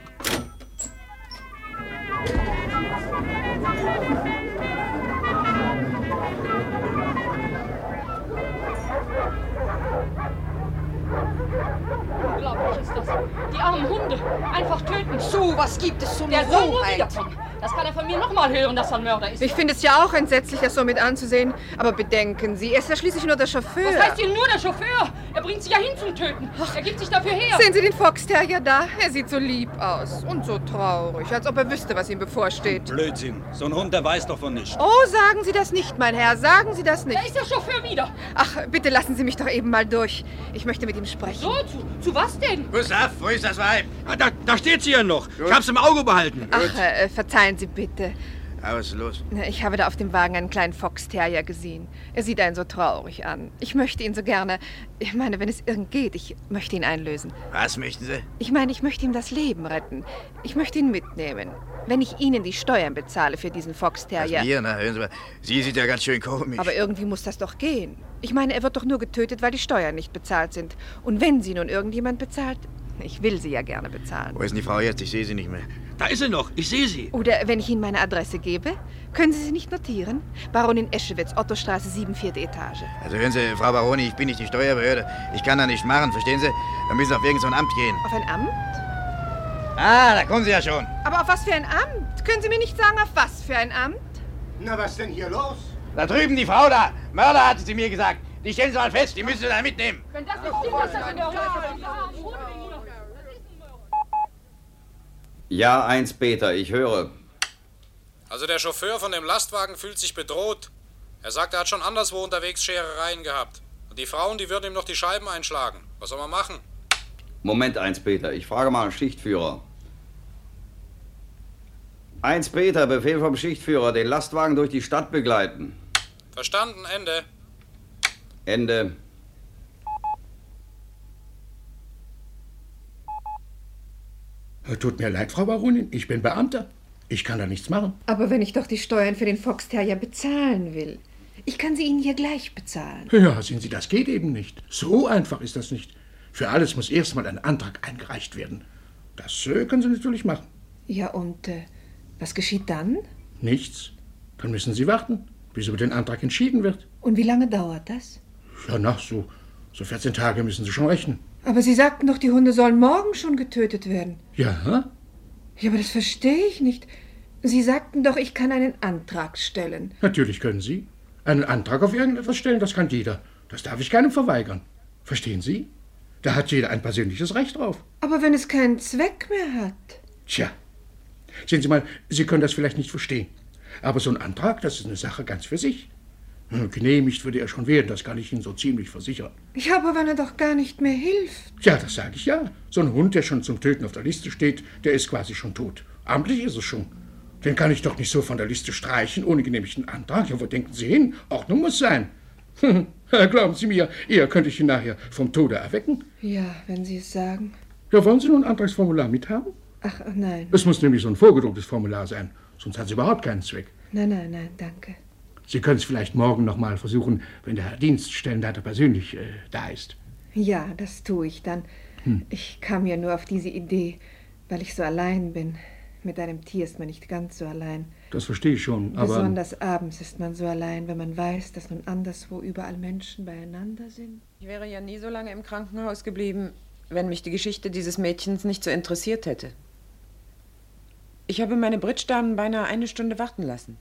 [SPEAKER 21] Unglaublich ist das. Die armen Hunde. Einfach töten.
[SPEAKER 10] So, was gibt es zum
[SPEAKER 21] Der soll nur
[SPEAKER 10] Rohheit?
[SPEAKER 21] wiederkommen. Das kann er von mir noch mal hören, dass er ein Mörder ist.
[SPEAKER 22] Ich finde es ja auch entsetzlich, das so mit anzusehen. Aber bedenken Sie, er ist ja schließlich nur der Chauffeur.
[SPEAKER 21] Was heißt hier nur der Chauffeur? Er bringt sich ja hin zum Töten. Er gibt sich dafür her.
[SPEAKER 22] Sehen Sie den Fox Terrier da? Er sieht so lieb aus und so traurig, als ob er wüsste, was ihm bevorsteht.
[SPEAKER 20] Blödsinn. So ein Hund, der weiß doch von nichts.
[SPEAKER 22] Oh, sagen Sie das nicht, mein Herr. Sagen Sie das nicht.
[SPEAKER 21] Da ist der Chauffeur wieder.
[SPEAKER 22] Ach, bitte lassen Sie mich doch eben mal durch. Ich möchte mit ihm sprechen.
[SPEAKER 21] So, zu, zu was denn?
[SPEAKER 14] Gustav, wo ist das Weib?
[SPEAKER 20] Ah, da, da steht sie ja noch. Gut. Ich hab's im Auge behalten.
[SPEAKER 22] Ach, äh, verzeihen Sie bitte.
[SPEAKER 14] Ja, was ist los?
[SPEAKER 22] Ich habe da auf dem Wagen einen kleinen Fox Terrier gesehen. Er sieht einen so traurig an. Ich möchte ihn so gerne... Ich meine, wenn es irgend geht, ich möchte ihn einlösen.
[SPEAKER 14] Was möchten Sie?
[SPEAKER 22] Ich meine, ich möchte ihm das Leben retten. Ich möchte ihn mitnehmen. Wenn ich Ihnen die Steuern bezahle für diesen Fox Terrier...
[SPEAKER 14] Was, mir, na, hören Sie mal. Sie sieht ja ganz schön komisch.
[SPEAKER 22] Aber irgendwie muss das doch gehen. Ich meine, er wird doch nur getötet, weil die Steuern nicht bezahlt sind. Und wenn sie nun irgendjemand bezahlt... Ich will sie ja gerne bezahlen.
[SPEAKER 14] Wo ist denn die Frau jetzt? Ich sehe sie nicht mehr.
[SPEAKER 20] Da ist sie noch. Ich sehe sie.
[SPEAKER 22] Oder wenn ich Ihnen meine Adresse gebe, können Sie sie nicht notieren? Baronin Eschewitz, Ottostraße sieben, vierte Etage.
[SPEAKER 14] Also hören Sie, Frau Baroni, ich bin nicht die Steuerbehörde. Ich kann da nicht machen, verstehen Sie? Da müssen Sie auf irgend so ein Amt gehen.
[SPEAKER 22] Auf ein Amt?
[SPEAKER 14] Ah, da kommen Sie ja schon.
[SPEAKER 22] Aber auf was für ein Amt? Können Sie mir nicht sagen, auf was für ein Amt?
[SPEAKER 20] Na, was denn hier los?
[SPEAKER 14] Da drüben die Frau da. Mörder, hatte sie mir gesagt. Die stellen Sie mal fest, die müssen Sie da mitnehmen.
[SPEAKER 21] Wenn das nicht stimmt, ist das in der Hölle.
[SPEAKER 6] Ja, eins Peter, ich höre.
[SPEAKER 8] Also der Chauffeur von dem Lastwagen fühlt sich bedroht. Er sagt, er hat schon anderswo unterwegs Scherereien gehabt. Und die Frauen, die würden ihm noch die Scheiben einschlagen. Was soll man machen?
[SPEAKER 6] Moment, eins Peter, ich frage mal einen Schichtführer. eins Peter, Befehl vom Schichtführer, den Lastwagen durch die Stadt begleiten.
[SPEAKER 8] Verstanden, Ende.
[SPEAKER 6] Ende.
[SPEAKER 20] Tut mir leid, Frau Baronin, ich bin Beamter. Ich kann da nichts machen.
[SPEAKER 22] Aber wenn ich doch die Steuern für den Fox Terrier bezahlen will. Ich kann sie Ihnen hier gleich bezahlen.
[SPEAKER 20] Ja, sehen Sie, das geht eben nicht. So einfach ist das nicht. Für alles muss erstmal ein Antrag eingereicht werden. Das äh, können Sie natürlich machen.
[SPEAKER 22] Ja, und äh, was geschieht dann?
[SPEAKER 20] Nichts. Dann müssen Sie warten, bis über den Antrag entschieden wird.
[SPEAKER 22] Und wie lange dauert das?
[SPEAKER 20] Ja, nach so, so vierzehn Tage müssen Sie schon rechnen.
[SPEAKER 22] Aber Sie sagten doch, die Hunde sollen morgen schon getötet werden.
[SPEAKER 20] Ja?
[SPEAKER 22] Ja, aber das verstehe ich nicht. Sie sagten doch, ich kann einen Antrag stellen.
[SPEAKER 20] Natürlich können Sie. Einen Antrag auf irgendetwas stellen, das kann jeder. Das darf ich keinem verweigern. Verstehen Sie? Da hat jeder ein persönliches Recht drauf.
[SPEAKER 22] Aber wenn es keinen Zweck mehr hat?
[SPEAKER 20] Tja, sehen Sie mal, Sie können das vielleicht nicht verstehen. Aber so ein Antrag, das ist eine Sache ganz für sich. Genehmigt würde er schon werden, das kann ich Ihnen so ziemlich versichern.
[SPEAKER 22] Ja, aber wenn er doch gar nicht mehr hilft.
[SPEAKER 20] Ja, das sage ich ja. So ein Hund, der schon zum Töten auf der Liste steht, der ist quasi schon tot. Amtlich ist es schon. Den kann ich doch nicht so von der Liste streichen, ohne genehmigten Antrag. Ja, wo denken Sie hin? Ordnung muss sein. Glauben Sie mir, eher könnte ich ihn nachher vom Tode erwecken.
[SPEAKER 22] Ja, wenn Sie es sagen.
[SPEAKER 20] Ja, wollen Sie nun ein Antragsformular mithaben?
[SPEAKER 22] Ach, nein.
[SPEAKER 20] Es muss nämlich so ein vorgedrucktes Formular sein, sonst hat es überhaupt keinen Zweck.
[SPEAKER 22] Nein, nein, nein, danke.
[SPEAKER 20] Sie können es vielleicht morgen noch mal versuchen, wenn der Herr Dienststellenleiter persönlich äh, da ist.
[SPEAKER 22] Ja, das tue ich dann. Hm. Ich kam ja nur auf diese Idee, weil ich so allein bin. Mit einem Tier ist man nicht ganz so allein.
[SPEAKER 20] Das verstehe ich schon, aber...
[SPEAKER 22] Besonders abends ist man so allein, wenn man weiß, dass nun anderswo überall Menschen beieinander sind. Ich wäre ja nie so lange im Krankenhaus geblieben, wenn mich die Geschichte dieses Mädchens nicht so interessiert hätte. Ich habe meine Bridge-Damen beinahe eine Stunde warten lassen.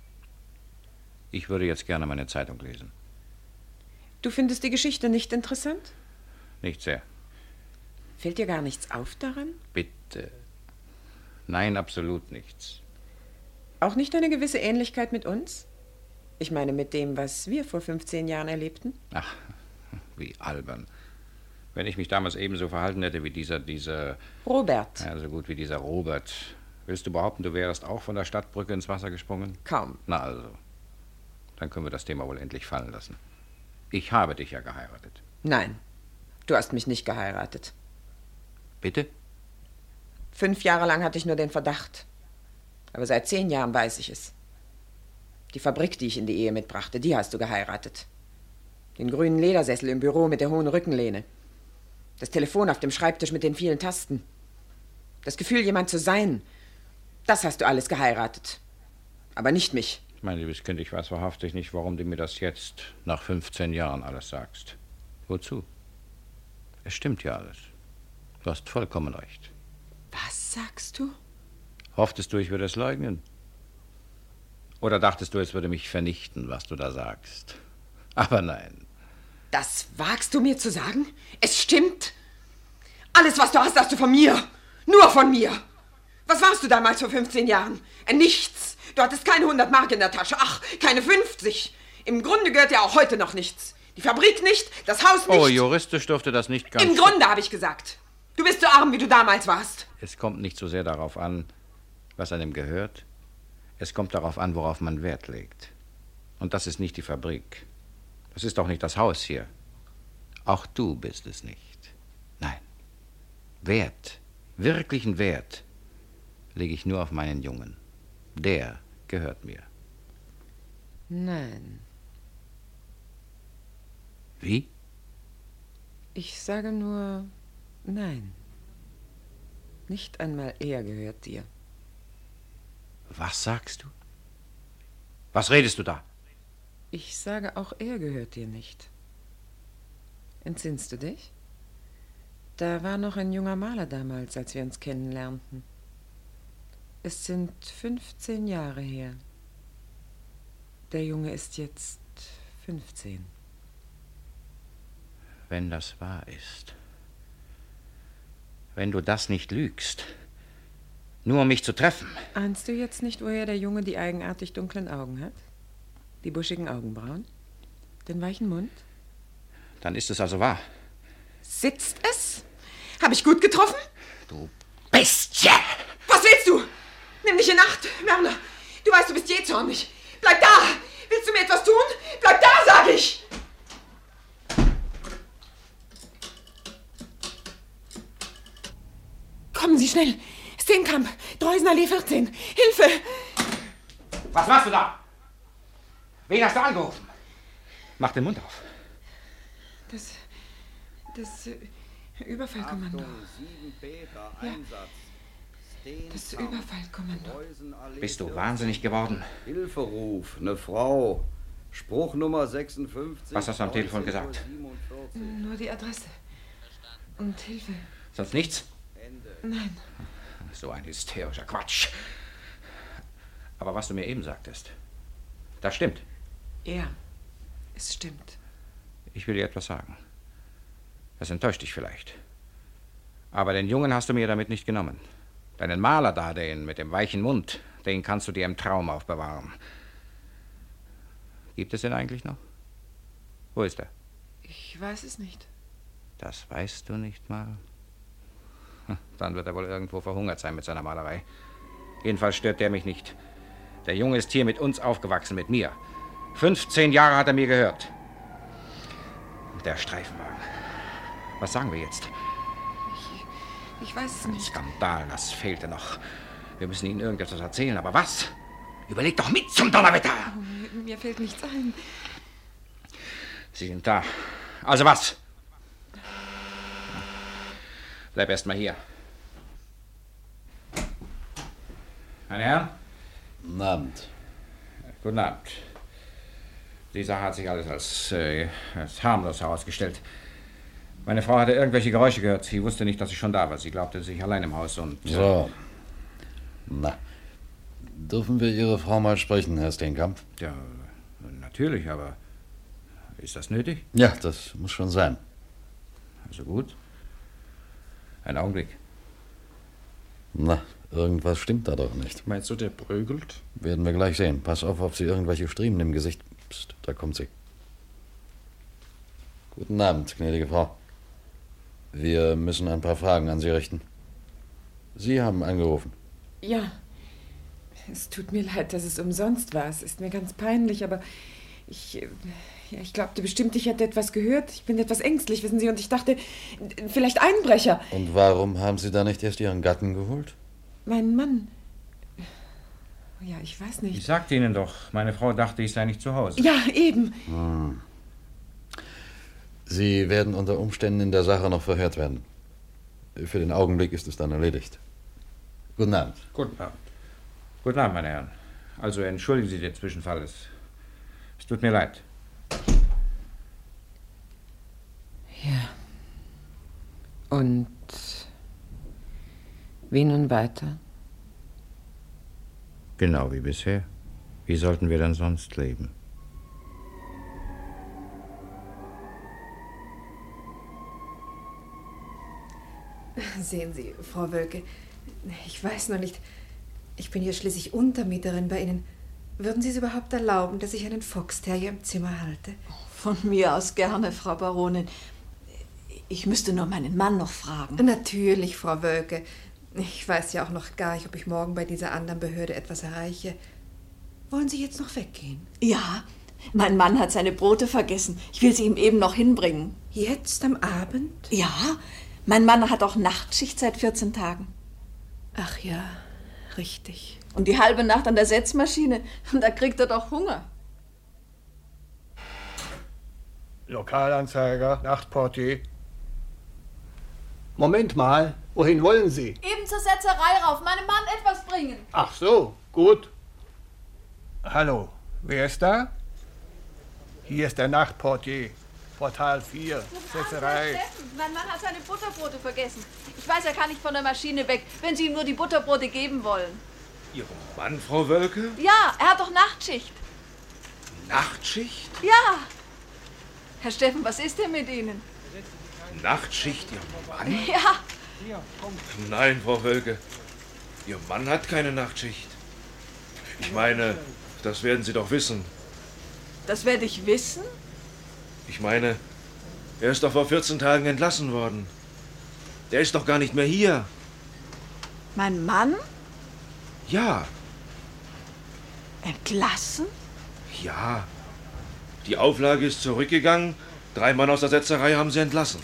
[SPEAKER 1] Ich würde jetzt gerne meine Zeitung lesen.
[SPEAKER 22] Du findest die Geschichte nicht interessant?
[SPEAKER 1] Nicht sehr.
[SPEAKER 22] Fällt dir gar nichts auf daran?
[SPEAKER 1] Bitte. Nein, absolut nichts.
[SPEAKER 22] Auch nicht eine gewisse Ähnlichkeit mit uns? Ich meine mit dem, was wir vor fünfzehn Jahren erlebten?
[SPEAKER 1] Ach, wie albern. Wenn ich mich damals ebenso verhalten hätte wie dieser, dieser...
[SPEAKER 22] Robert.
[SPEAKER 1] Ja, so gut wie dieser Robert. Willst du behaupten, du wärst auch von der Stadtbrücke ins Wasser gesprungen?
[SPEAKER 22] Kaum.
[SPEAKER 1] Na also. Dann können wir das Thema wohl endlich fallen lassen. Ich habe dich ja geheiratet.
[SPEAKER 22] Nein, du hast mich nicht geheiratet.
[SPEAKER 1] Bitte?
[SPEAKER 22] Fünf Jahre lang hatte ich nur den Verdacht. Aber seit zehn Jahren weiß ich es. Die Fabrik, die ich in die Ehe mitbrachte, die hast du geheiratet. Den grünen Ledersessel im Büro mit der hohen Rückenlehne. Das Telefon auf dem Schreibtisch mit den vielen Tasten. Das Gefühl, jemand zu sein. Das hast du alles geheiratet. Aber nicht mich.
[SPEAKER 1] Mein liebes Kind, ich weiß wahrhaftig nicht, warum du mir das jetzt, nach fünfzehn Jahren, alles sagst. Wozu? Es stimmt ja alles. Du hast vollkommen recht.
[SPEAKER 22] Was sagst du?
[SPEAKER 1] Hofftest du, ich würde es leugnen? Oder dachtest du, es würde mich vernichten, was du da sagst? Aber nein.
[SPEAKER 22] Das wagst du mir zu sagen? Es stimmt. Alles, was du hast, hast du von mir. Nur von mir. Was warst du damals vor fünfzehn Jahren? Ein Nichts. Du hattest keine hundert Mark in der Tasche. Ach, keine fünfzig. Im Grunde gehört ja auch heute noch nichts. Die Fabrik nicht, das Haus nicht.
[SPEAKER 1] Oh, juristisch dürfte das nicht ganz...
[SPEAKER 22] Im Grunde, habe ich gesagt. Du bist so arm, wie du damals warst.
[SPEAKER 1] Es kommt nicht so sehr darauf an, was einem gehört. Es kommt darauf an, worauf man Wert legt. Und das ist nicht die Fabrik. Das ist auch nicht das Haus hier. Auch du bist es nicht. Nein. Wert, wirklichen Wert, lege ich nur auf meinen Jungen. Der gehört mir.
[SPEAKER 22] Nein.
[SPEAKER 1] Wie?
[SPEAKER 22] Ich sage nur nein. Nicht einmal er gehört dir.
[SPEAKER 1] Was sagst du? Was redest du da?
[SPEAKER 22] Ich sage, auch er gehört dir nicht. Entsinnst du dich? Da war noch ein junger Maler damals, als wir uns kennenlernten. Es sind fünfzehn Jahre her. Der Junge ist jetzt fünfzehn.
[SPEAKER 1] Wenn das wahr ist. Wenn du das nicht lügst. Nur um mich zu treffen.
[SPEAKER 22] Ahnst du jetzt nicht, woher der Junge die eigenartig dunklen Augen hat? Die buschigen Augenbrauen? Den weichen Mund?
[SPEAKER 1] Dann ist es also wahr.
[SPEAKER 22] Sitzt es? Habe ich gut getroffen?
[SPEAKER 1] Du Bestie!
[SPEAKER 22] Was willst du? Nimm dich in Acht, Werner. Du weißt, du bist je zornig. Bleib da! Willst du mir etwas tun? Bleib da, sag ich! Kommen Sie schnell. Steenkamp, Dreusenallee vierzehn. Hilfe!
[SPEAKER 1] Was machst du da? Wen hast du angerufen? Mach den Mund auf.
[SPEAKER 22] Das... das... Äh, Überfallkommando. Ja. Das Überfallkommando.
[SPEAKER 1] Bist du wahnsinnig geworden?
[SPEAKER 6] Hilferuf, eine Frau. Spruch Nummer sechsundfünfzig.
[SPEAKER 1] Was hast du am Telefon gesagt?
[SPEAKER 22] Nur die Adresse. Und Hilfe.
[SPEAKER 1] Sonst nichts?
[SPEAKER 22] Nein.
[SPEAKER 1] So ein hysterischer Quatsch. Aber was du mir eben sagtest, das stimmt.
[SPEAKER 22] Ja, es stimmt.
[SPEAKER 1] Ich will dir etwas sagen. Das enttäuscht dich vielleicht. Aber den Jungen hast du mir damit nicht genommen. Deinen Maler da, den mit dem weichen Mund, den kannst du dir im Traum aufbewahren. Gibt es den eigentlich noch? Wo ist er?
[SPEAKER 22] Ich weiß es nicht.
[SPEAKER 1] Das weißt du nicht mal? Dann wird er wohl irgendwo verhungert sein mit seiner Malerei. Jedenfalls stört der mich nicht. Der Junge ist hier mit uns aufgewachsen, mit mir. fünfzehn Jahre hat er mir gehört. Der Streifenwagen. Was sagen wir jetzt?
[SPEAKER 22] Ich, ich weiß es nicht.
[SPEAKER 1] Skandal, das fehlte noch. Wir müssen Ihnen irgendetwas erzählen, aber was? Überleg doch mit zum Donnerwetter!
[SPEAKER 22] Oh, mir, mir fällt nichts ein.
[SPEAKER 1] Sie sind da. Also was? Bleib erst mal hier. Meine Herren?
[SPEAKER 15] Guten Abend.
[SPEAKER 1] Guten Abend. Die Sache hat sich alles als, äh, als harmlos herausgestellt. Meine Frau hatte irgendwelche Geräusche gehört. Sie wusste nicht, dass ich schon da war. Sie glaubte sich allein im Haus und...
[SPEAKER 15] So. Na, dürfen wir Ihre Frau mal sprechen, Herr Steenkamp?
[SPEAKER 1] Ja, natürlich, aber ist das nötig?
[SPEAKER 15] Ja, das muss schon sein.
[SPEAKER 1] Also gut. Ein Augenblick.
[SPEAKER 15] Na, irgendwas stimmt da doch nicht.
[SPEAKER 20] Meinst du, der prügelt?
[SPEAKER 15] Werden wir gleich sehen. Pass auf, ob sie irgendwelche Striemen im Gesicht... Psst, da kommt sie. Guten Abend, gnädige Frau. Wir müssen ein paar Fragen an Sie richten. Sie haben angerufen.
[SPEAKER 13] Ja, es tut mir leid, dass es umsonst war. Es ist mir ganz peinlich, aber ich, ja, ich glaubte bestimmt, ich hätte etwas gehört. Ich bin etwas ängstlich, wissen Sie, und ich dachte, vielleicht Einbrecher.
[SPEAKER 15] Und warum haben Sie da nicht erst Ihren Gatten geholt?
[SPEAKER 13] Mein Mann... Ja, ich weiß nicht.
[SPEAKER 1] Ich sagte Ihnen doch, meine Frau dachte, ich sei nicht zu Hause.
[SPEAKER 13] Ja, eben.
[SPEAKER 15] Hm. Sie werden unter Umständen in der Sache noch verhört werden. Für den Augenblick ist es dann erledigt. Guten Abend.
[SPEAKER 1] Guten Abend. Guten Abend, meine Herren. Also entschuldigen Sie den Zwischenfall. Es, es tut mir leid.
[SPEAKER 13] Ja. Und wie nun weiter?
[SPEAKER 1] Genau wie bisher. Wie sollten wir denn sonst leben?
[SPEAKER 2] Sehen Sie, Frau Wölke, ich weiß noch nicht, ich bin hier schließlich Untermieterin bei Ihnen. Würden Sie es überhaupt erlauben, dass ich einen Foxterrier im Zimmer halte?
[SPEAKER 3] Von mir aus gerne, Frau Baronin. Ich müsste nur meinen Mann noch fragen.
[SPEAKER 2] Natürlich, Frau Wölke. Ich weiß ja auch noch gar nicht, ob ich morgen bei dieser anderen Behörde etwas erreiche. Wollen Sie jetzt noch weggehen?
[SPEAKER 3] Ja, mein Mann hat seine Brote vergessen. Ich will sie ihm eben noch hinbringen.
[SPEAKER 2] Jetzt am Abend?
[SPEAKER 3] Ja, mein Mann hat auch Nachtschicht seit vierzehn Tagen.
[SPEAKER 2] Ach ja, richtig.
[SPEAKER 3] Und die halbe Nacht an der Setzmaschine. Da kriegt er doch Hunger.
[SPEAKER 23] Lokalanzeiger, Nachtportier. Moment mal, wohin wollen Sie?
[SPEAKER 21] Eben zur Setzerei rauf, meinem Mann etwas bringen.
[SPEAKER 23] Ach so, gut. Hallo, wer ist da? Hier ist der Nachtportier, Portal vier, Setzerei.
[SPEAKER 21] Steffen, mein Mann hat seine Butterbrote vergessen. Ich weiß, er kann nicht von der Maschine weg, wenn Sie ihm nur die Butterbrote geben wollen.
[SPEAKER 24] Ihrem Mann, Frau Wölke?
[SPEAKER 21] Ja, er hat doch Nachtschicht.
[SPEAKER 24] Nachtschicht?
[SPEAKER 21] Ja. Herr Steffen, was ist denn mit Ihnen?
[SPEAKER 24] Nachtschicht, Ihr Mann?
[SPEAKER 21] Ja.
[SPEAKER 24] Nein, Frau Wölke. Ihr Mann hat keine Nachtschicht. Ich meine, das werden Sie doch wissen.
[SPEAKER 3] Das werde ich wissen?
[SPEAKER 24] Ich meine, er ist doch vor vierzehn Tagen entlassen worden. Der ist doch gar nicht mehr hier.
[SPEAKER 3] Mein Mann?
[SPEAKER 24] Ja.
[SPEAKER 3] Entlassen?
[SPEAKER 24] Ja. Die Auflage ist zurückgegangen. Drei Mann aus der Setzerei haben sie entlassen.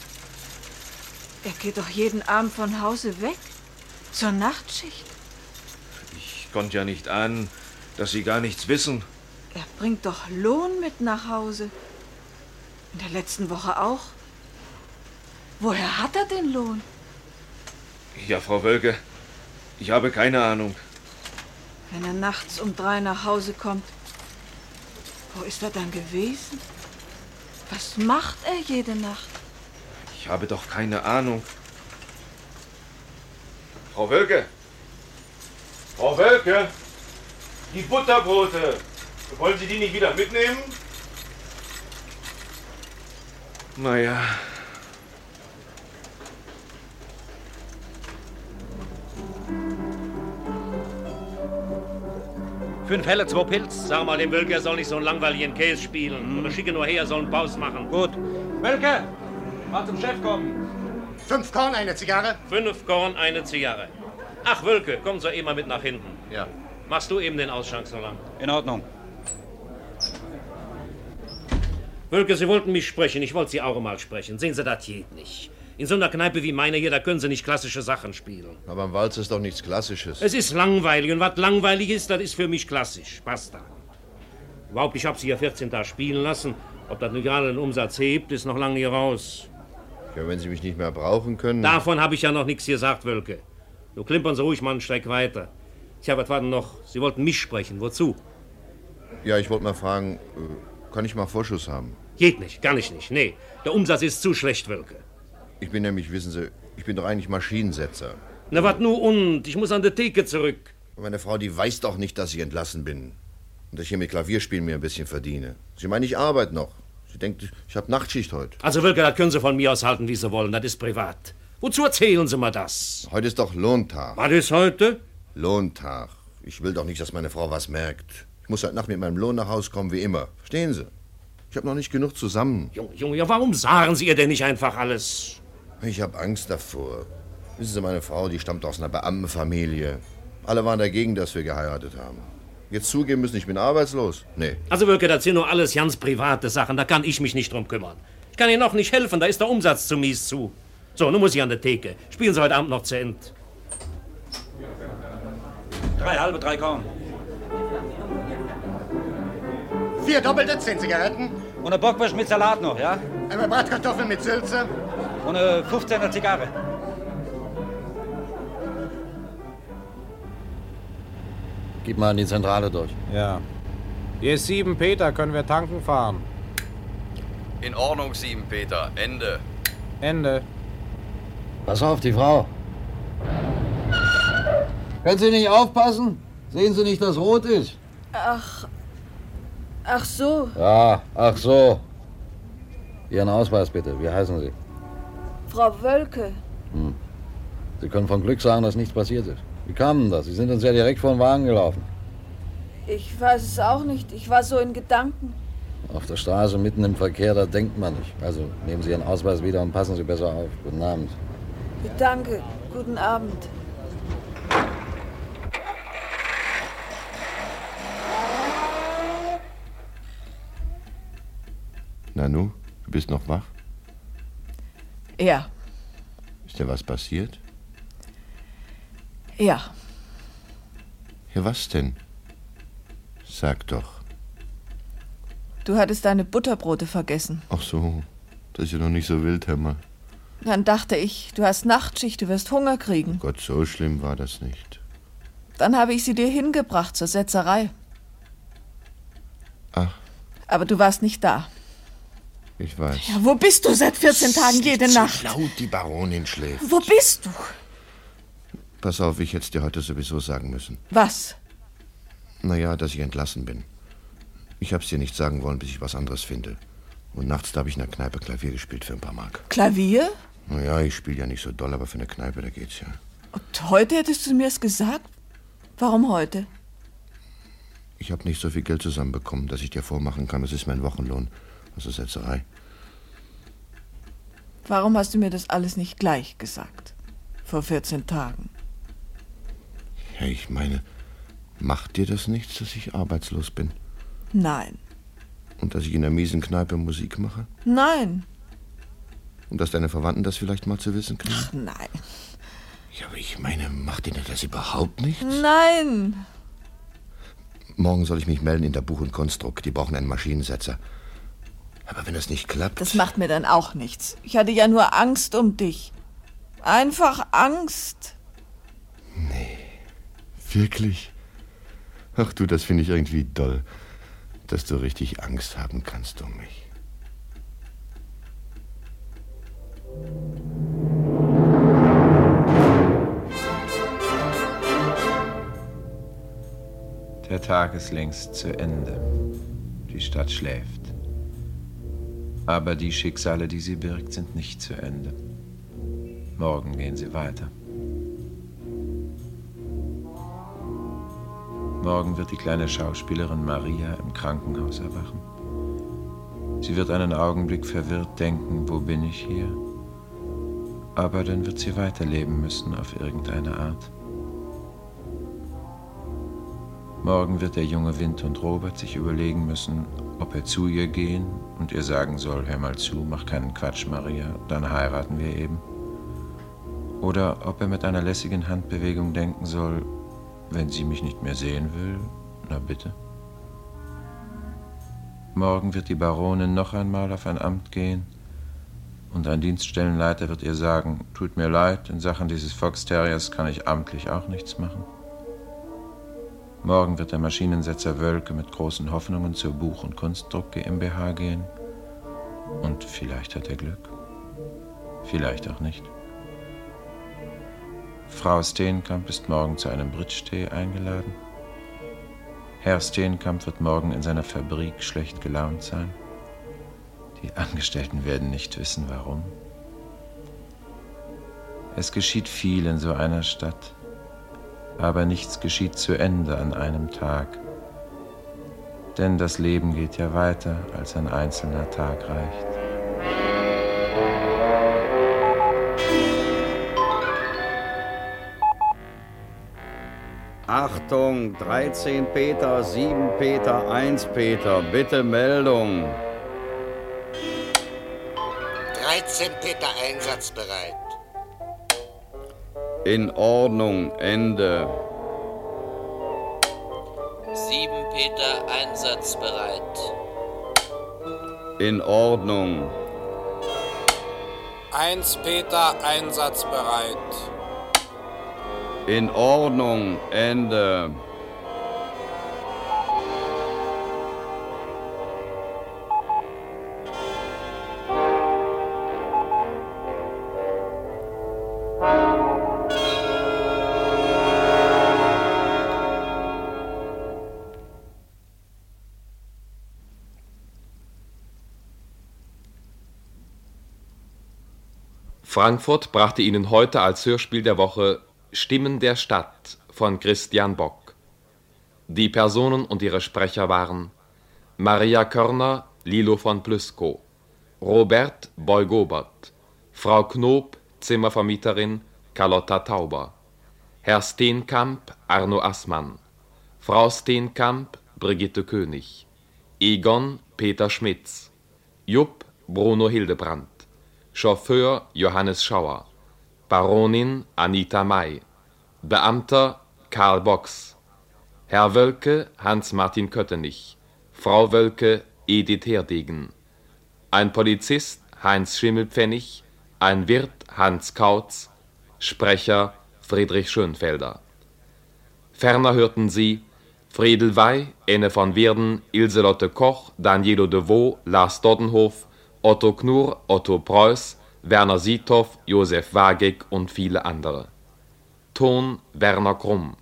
[SPEAKER 3] Er geht doch jeden Abend von Hause weg. Zur Nachtschicht.
[SPEAKER 24] Ich konnte ja nicht ahnen, dass Sie gar nichts wissen.
[SPEAKER 3] Er bringt doch Lohn mit nach Hause. In der letzten Woche auch. Woher hat er den Lohn?
[SPEAKER 24] Ja, Frau Wölke, ich habe keine Ahnung.
[SPEAKER 3] Wenn er nachts um drei nach Hause kommt, wo ist er dann gewesen? Was macht er jede Nacht?
[SPEAKER 24] Ich habe doch keine Ahnung. Frau Wölke! Frau Wölke! Die Butterbrote! Wollen Sie die nicht wieder mitnehmen? Naja.
[SPEAKER 25] Fünf Helle, zwei Pilz. Sag mal dem Wölke, er soll nicht so einen langweiligen Käse spielen. Oder schicke nur her, er soll einen Pause machen. Gut. Wölke! Mal zum Chef kommen.
[SPEAKER 23] Fünf Korn, eine Zigarre?
[SPEAKER 25] Fünf Korn, eine Zigarre. Ach, Wölke, komm so eben mal mit nach hinten.
[SPEAKER 24] Ja.
[SPEAKER 25] Machst du eben den Ausschank so lang?
[SPEAKER 24] In Ordnung.
[SPEAKER 25] Wölke, Sie wollten mich sprechen. Ich wollte Sie auch mal sprechen. Sehen Sie, das geht nicht. In so einer Kneipe wie meiner hier, da können Sie nicht klassische Sachen spielen.
[SPEAKER 15] Aber im Walz ist doch nichts Klassisches.
[SPEAKER 25] Es ist langweilig. Und was langweilig ist, das ist für mich klassisch. Basta. Überhaupt, ich habe Sie ja vierzehn Tage spielen lassen. Ob das nun gerade den Umsatz hebt, ist noch lange hier raus.
[SPEAKER 4] Ja, wenn Sie mich nicht mehr brauchen können...
[SPEAKER 25] Davon habe ich ja noch nichts gesagt, Wölke. Du klimpern Sie ruhig mal einen Streck weiter. Tja, was war denn noch? Sie wollten mich sprechen. Wozu?
[SPEAKER 4] Ja, ich wollte mal fragen, kann ich mal Vorschuss haben?
[SPEAKER 25] Geht nicht, kann ich nicht. Nee, der Umsatz ist zu schlecht, Wölke.
[SPEAKER 4] Ich bin nämlich, wissen Sie, ich bin doch eigentlich Maschinensetzer.
[SPEAKER 25] Na, was nur und? Ich muss an die Theke zurück.
[SPEAKER 4] Meine Frau, die weiß doch nicht, dass ich entlassen bin. Und dass ich hier mit Klavierspielen mir ein bisschen verdiene. Sie meint, ich arbeite noch. Sie denkt, ich habe Nachtschicht heute.
[SPEAKER 25] Also, Wölke, das können Sie von mir aus halten, wie Sie wollen. Das ist privat. Wozu erzählen Sie mir das?
[SPEAKER 4] Heute ist doch Lohntag.
[SPEAKER 25] Was ist heute?
[SPEAKER 4] Lohntag. Ich will doch nicht, dass meine Frau was merkt. Ich muss heute Nacht mit meinem Lohn nach Hause kommen, wie immer. Verstehen Sie? Ich habe noch nicht genug zusammen.
[SPEAKER 25] Junge, Junge, ja, warum sagen Sie ihr denn nicht einfach alles?
[SPEAKER 4] Ich habe Angst davor. Wissen Sie, meine Frau, die stammt aus einer Beamtenfamilie. Alle waren dagegen, dass wir geheiratet haben. Jetzt zugeben müssen, ich bin arbeitslos? Nee.
[SPEAKER 25] Also, Wölke, das sind nur alles ganz private Sachen. Da kann ich mich nicht drum kümmern. Ich kann Ihnen noch nicht helfen, da ist der Umsatz zu mies zu. So, nun muss ich an der Theke. Spielen Sie heute Abend noch zu Ende.
[SPEAKER 5] Drei halbe, drei Korn.
[SPEAKER 11] Vier doppelte, zehn Zigaretten.
[SPEAKER 5] Und eine Bockwurst mit Salat noch, ja?
[SPEAKER 11] Einmal Bratkartoffeln mit Sülze.
[SPEAKER 5] Und eine fünfzehner Zigarre.
[SPEAKER 15] Gib mal in die Zentrale durch.
[SPEAKER 8] Ja. Hier ist sieben Peter, können wir tanken fahren?
[SPEAKER 6] In Ordnung, sieben Peter. Ende.
[SPEAKER 8] Ende.
[SPEAKER 15] Pass auf, die Frau. Können Sie nicht aufpassen? Sehen Sie nicht, dass rot ist?
[SPEAKER 3] Ach. Ach so.
[SPEAKER 15] Ja, ach so. Ihren Ausweis bitte. Wie heißen Sie?
[SPEAKER 3] Frau Wölke.
[SPEAKER 15] Hm. Sie können von Glück sagen, dass nichts passiert ist. Wie kam denn das? Sie sind uns ja direkt vor den Wagen gelaufen.
[SPEAKER 3] Ich weiß es auch nicht. Ich war so in Gedanken.
[SPEAKER 15] Auf der Straße, mitten im Verkehr, da denkt man nicht. Also nehmen Sie Ihren Ausweis wieder und passen Sie besser auf. Guten Abend.
[SPEAKER 3] Danke. Guten Abend.
[SPEAKER 4] Nanu, du bist noch wach?
[SPEAKER 3] Ja.
[SPEAKER 4] Ist dir was passiert?
[SPEAKER 3] Ja.
[SPEAKER 4] Ja, was denn? Sag doch.
[SPEAKER 3] Du hattest deine Butterbrote vergessen.
[SPEAKER 4] Ach so, das ist ja noch nicht so wild, hör mal.
[SPEAKER 3] Dann dachte ich, du hast Nachtschicht, du wirst Hunger kriegen.
[SPEAKER 4] Gott, so schlimm war das nicht.
[SPEAKER 3] Dann habe ich sie dir hingebracht zur Setzerei.
[SPEAKER 4] Ach.
[SPEAKER 3] Aber du warst nicht da.
[SPEAKER 4] Ich weiß.
[SPEAKER 3] Ja, wo bist du seit vierzehn Tagen jede
[SPEAKER 4] Zu
[SPEAKER 3] Nacht?
[SPEAKER 4] laut, die Baronin schläft.
[SPEAKER 3] Wo bist du?
[SPEAKER 4] Pass auf, ich hätte es dir heute sowieso sagen müssen.
[SPEAKER 3] Was?
[SPEAKER 4] Naja, dass ich entlassen bin. Ich hab's dir nicht sagen wollen, bis ich was anderes finde. Und nachts, da habe ich in der Kneipe Klavier gespielt für ein paar Mark.
[SPEAKER 3] Klavier?
[SPEAKER 4] Naja, ich spiele ja nicht so doll, aber für eine Kneipe, da geht's ja.
[SPEAKER 3] Und heute hättest du mir es gesagt? Warum heute?
[SPEAKER 4] Ich habe nicht so viel Geld zusammenbekommen, dass ich dir vormachen kann, das ist mein Wochenlohn aus der Setzerei.
[SPEAKER 3] Warum hast du mir das alles nicht gleich gesagt? Vor vierzehn Tagen.
[SPEAKER 4] Ja, ich meine, macht dir das nichts, dass ich arbeitslos bin?
[SPEAKER 3] Nein.
[SPEAKER 4] Und dass ich in der miesen Kneipe Musik mache?
[SPEAKER 3] Nein.
[SPEAKER 4] Und dass deine Verwandten das vielleicht mal zu wissen kriegen?
[SPEAKER 3] Ach, nein.
[SPEAKER 4] Ja, aber ich meine, macht dir das überhaupt nichts?
[SPEAKER 3] Nein.
[SPEAKER 4] Morgen soll ich mich melden in der Buch- und Konstrukt. Die brauchen einen Maschinensetzer. Aber wenn das nicht klappt...
[SPEAKER 3] Das macht mir dann auch nichts. Ich hatte ja nur Angst um dich. Einfach Angst.
[SPEAKER 4] Nee. Wirklich? Ach du, das finde ich irgendwie doll, dass du richtig Angst haben kannst um mich.
[SPEAKER 12] Der Tag ist längst zu Ende. Die Stadt schläft. Aber die Schicksale, die sie birgt, sind nicht zu Ende. Morgen gehen sie weiter. Morgen wird die kleine Schauspielerin Maria im Krankenhaus erwachen. Sie wird einen Augenblick verwirrt denken, wo bin ich hier? Aber dann wird sie weiterleben müssen auf irgendeine Art. Morgen wird der junge Wind und Robert sich überlegen müssen, ob er zu ihr gehen und ihr sagen soll, hör mal zu, mach keinen Quatsch, Maria, dann heiraten wir eben. Oder ob er mit einer lässigen Handbewegung denken soll, wenn sie mich nicht mehr sehen will, na bitte. Morgen wird die Baronin noch einmal auf ein Amt gehen Und ein Dienststellenleiter wird ihr sagen, tut mir leid, in Sachen dieses Fox Terriers kann ich amtlich auch nichts machen. Morgen wird der Maschinensetzer Wölke mit großen Hoffnungen zur Buch- und Kunstdruck GmbH gehen. Und vielleicht hat er Glück. Vielleicht auch nicht. Frau Steenkamp ist morgen zu einem Bridge-Tee eingeladen. Herr Steenkamp wird morgen in seiner Fabrik schlecht gelaunt sein. Die Angestellten werden nicht wissen, warum. Es geschieht viel in so einer Stadt, aber nichts geschieht zu Ende an einem Tag. Denn das Leben geht ja weiter, als ein einzelner Tag reicht.
[SPEAKER 6] Achtung, dreizehn Peter, sieben Peter, eins Peter, bitte Meldung.
[SPEAKER 7] dreizehn Peter einsatzbereit.
[SPEAKER 6] In Ordnung, Ende.
[SPEAKER 9] sieben Peter einsatzbereit.
[SPEAKER 6] In Ordnung.
[SPEAKER 8] eins Peter einsatzbereit.
[SPEAKER 6] In Ordnung, Ende.
[SPEAKER 16] Frankfurt brachte Ihnen heute als Hörspiel der Woche Stimmen der Stadt von Christian Bock. Die Personen und ihre Sprecher waren Maria Körner, Lilo von Plüskow, Robert Beugobert, Frau Knob, Zimmervermieterin Carlotta Tauber, Herr Steenkamp, Arno Assmann, Frau Steenkamp, Brigitte König, Egon, Peter Schmitz, Jupp, Bruno Hildebrandt, Chauffeur Johannes Schauer, Baronin Anita May, Beamter Karl Box, Herr Wölke Hans-Martin Köttenich, Frau Wölke Edith Herdegen, ein Polizist Heinz Schimmelpfennig, ein Wirt Hans Kautz, Sprecher Friedrich Schönfelder. Ferner hörten Sie Friedel Wey, Enne von Werden, Ilselotte Koch, Danielo de Vaux, Lars Doddenhof, Otto Knurr, Otto Preuß, Werner Siethoff, Josef Wagig und viele andere. Ton Werner Krumm.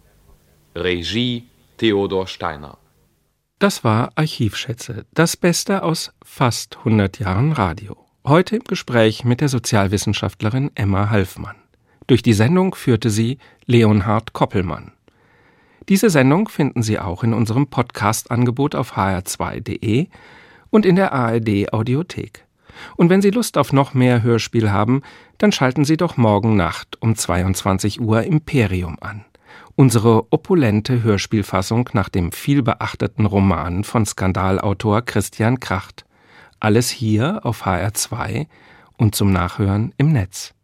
[SPEAKER 16] Regie Theodor Steiner.
[SPEAKER 17] Das war Archivschätze, das Beste aus fast hundert Jahren Radio. Heute im Gespräch mit der Sozialwissenschaftlerin Emma Halfmann. Durch die Sendung führte sie Leonhard Koppelmann. Diese Sendung finden Sie auch in unserem Podcast-Angebot auf h r zwei punkt d e und in der A R D-Audiothek. Und wenn Sie Lust auf noch mehr Hörspiel haben, dann schalten Sie doch morgen Nacht um zweiundzwanzig Uhr Imperium an. Unsere opulente Hörspielfassung nach dem vielbeachteten Roman von Skandalautor Christian Kracht. Alles hier auf H R zwei und zum Nachhören im Netz.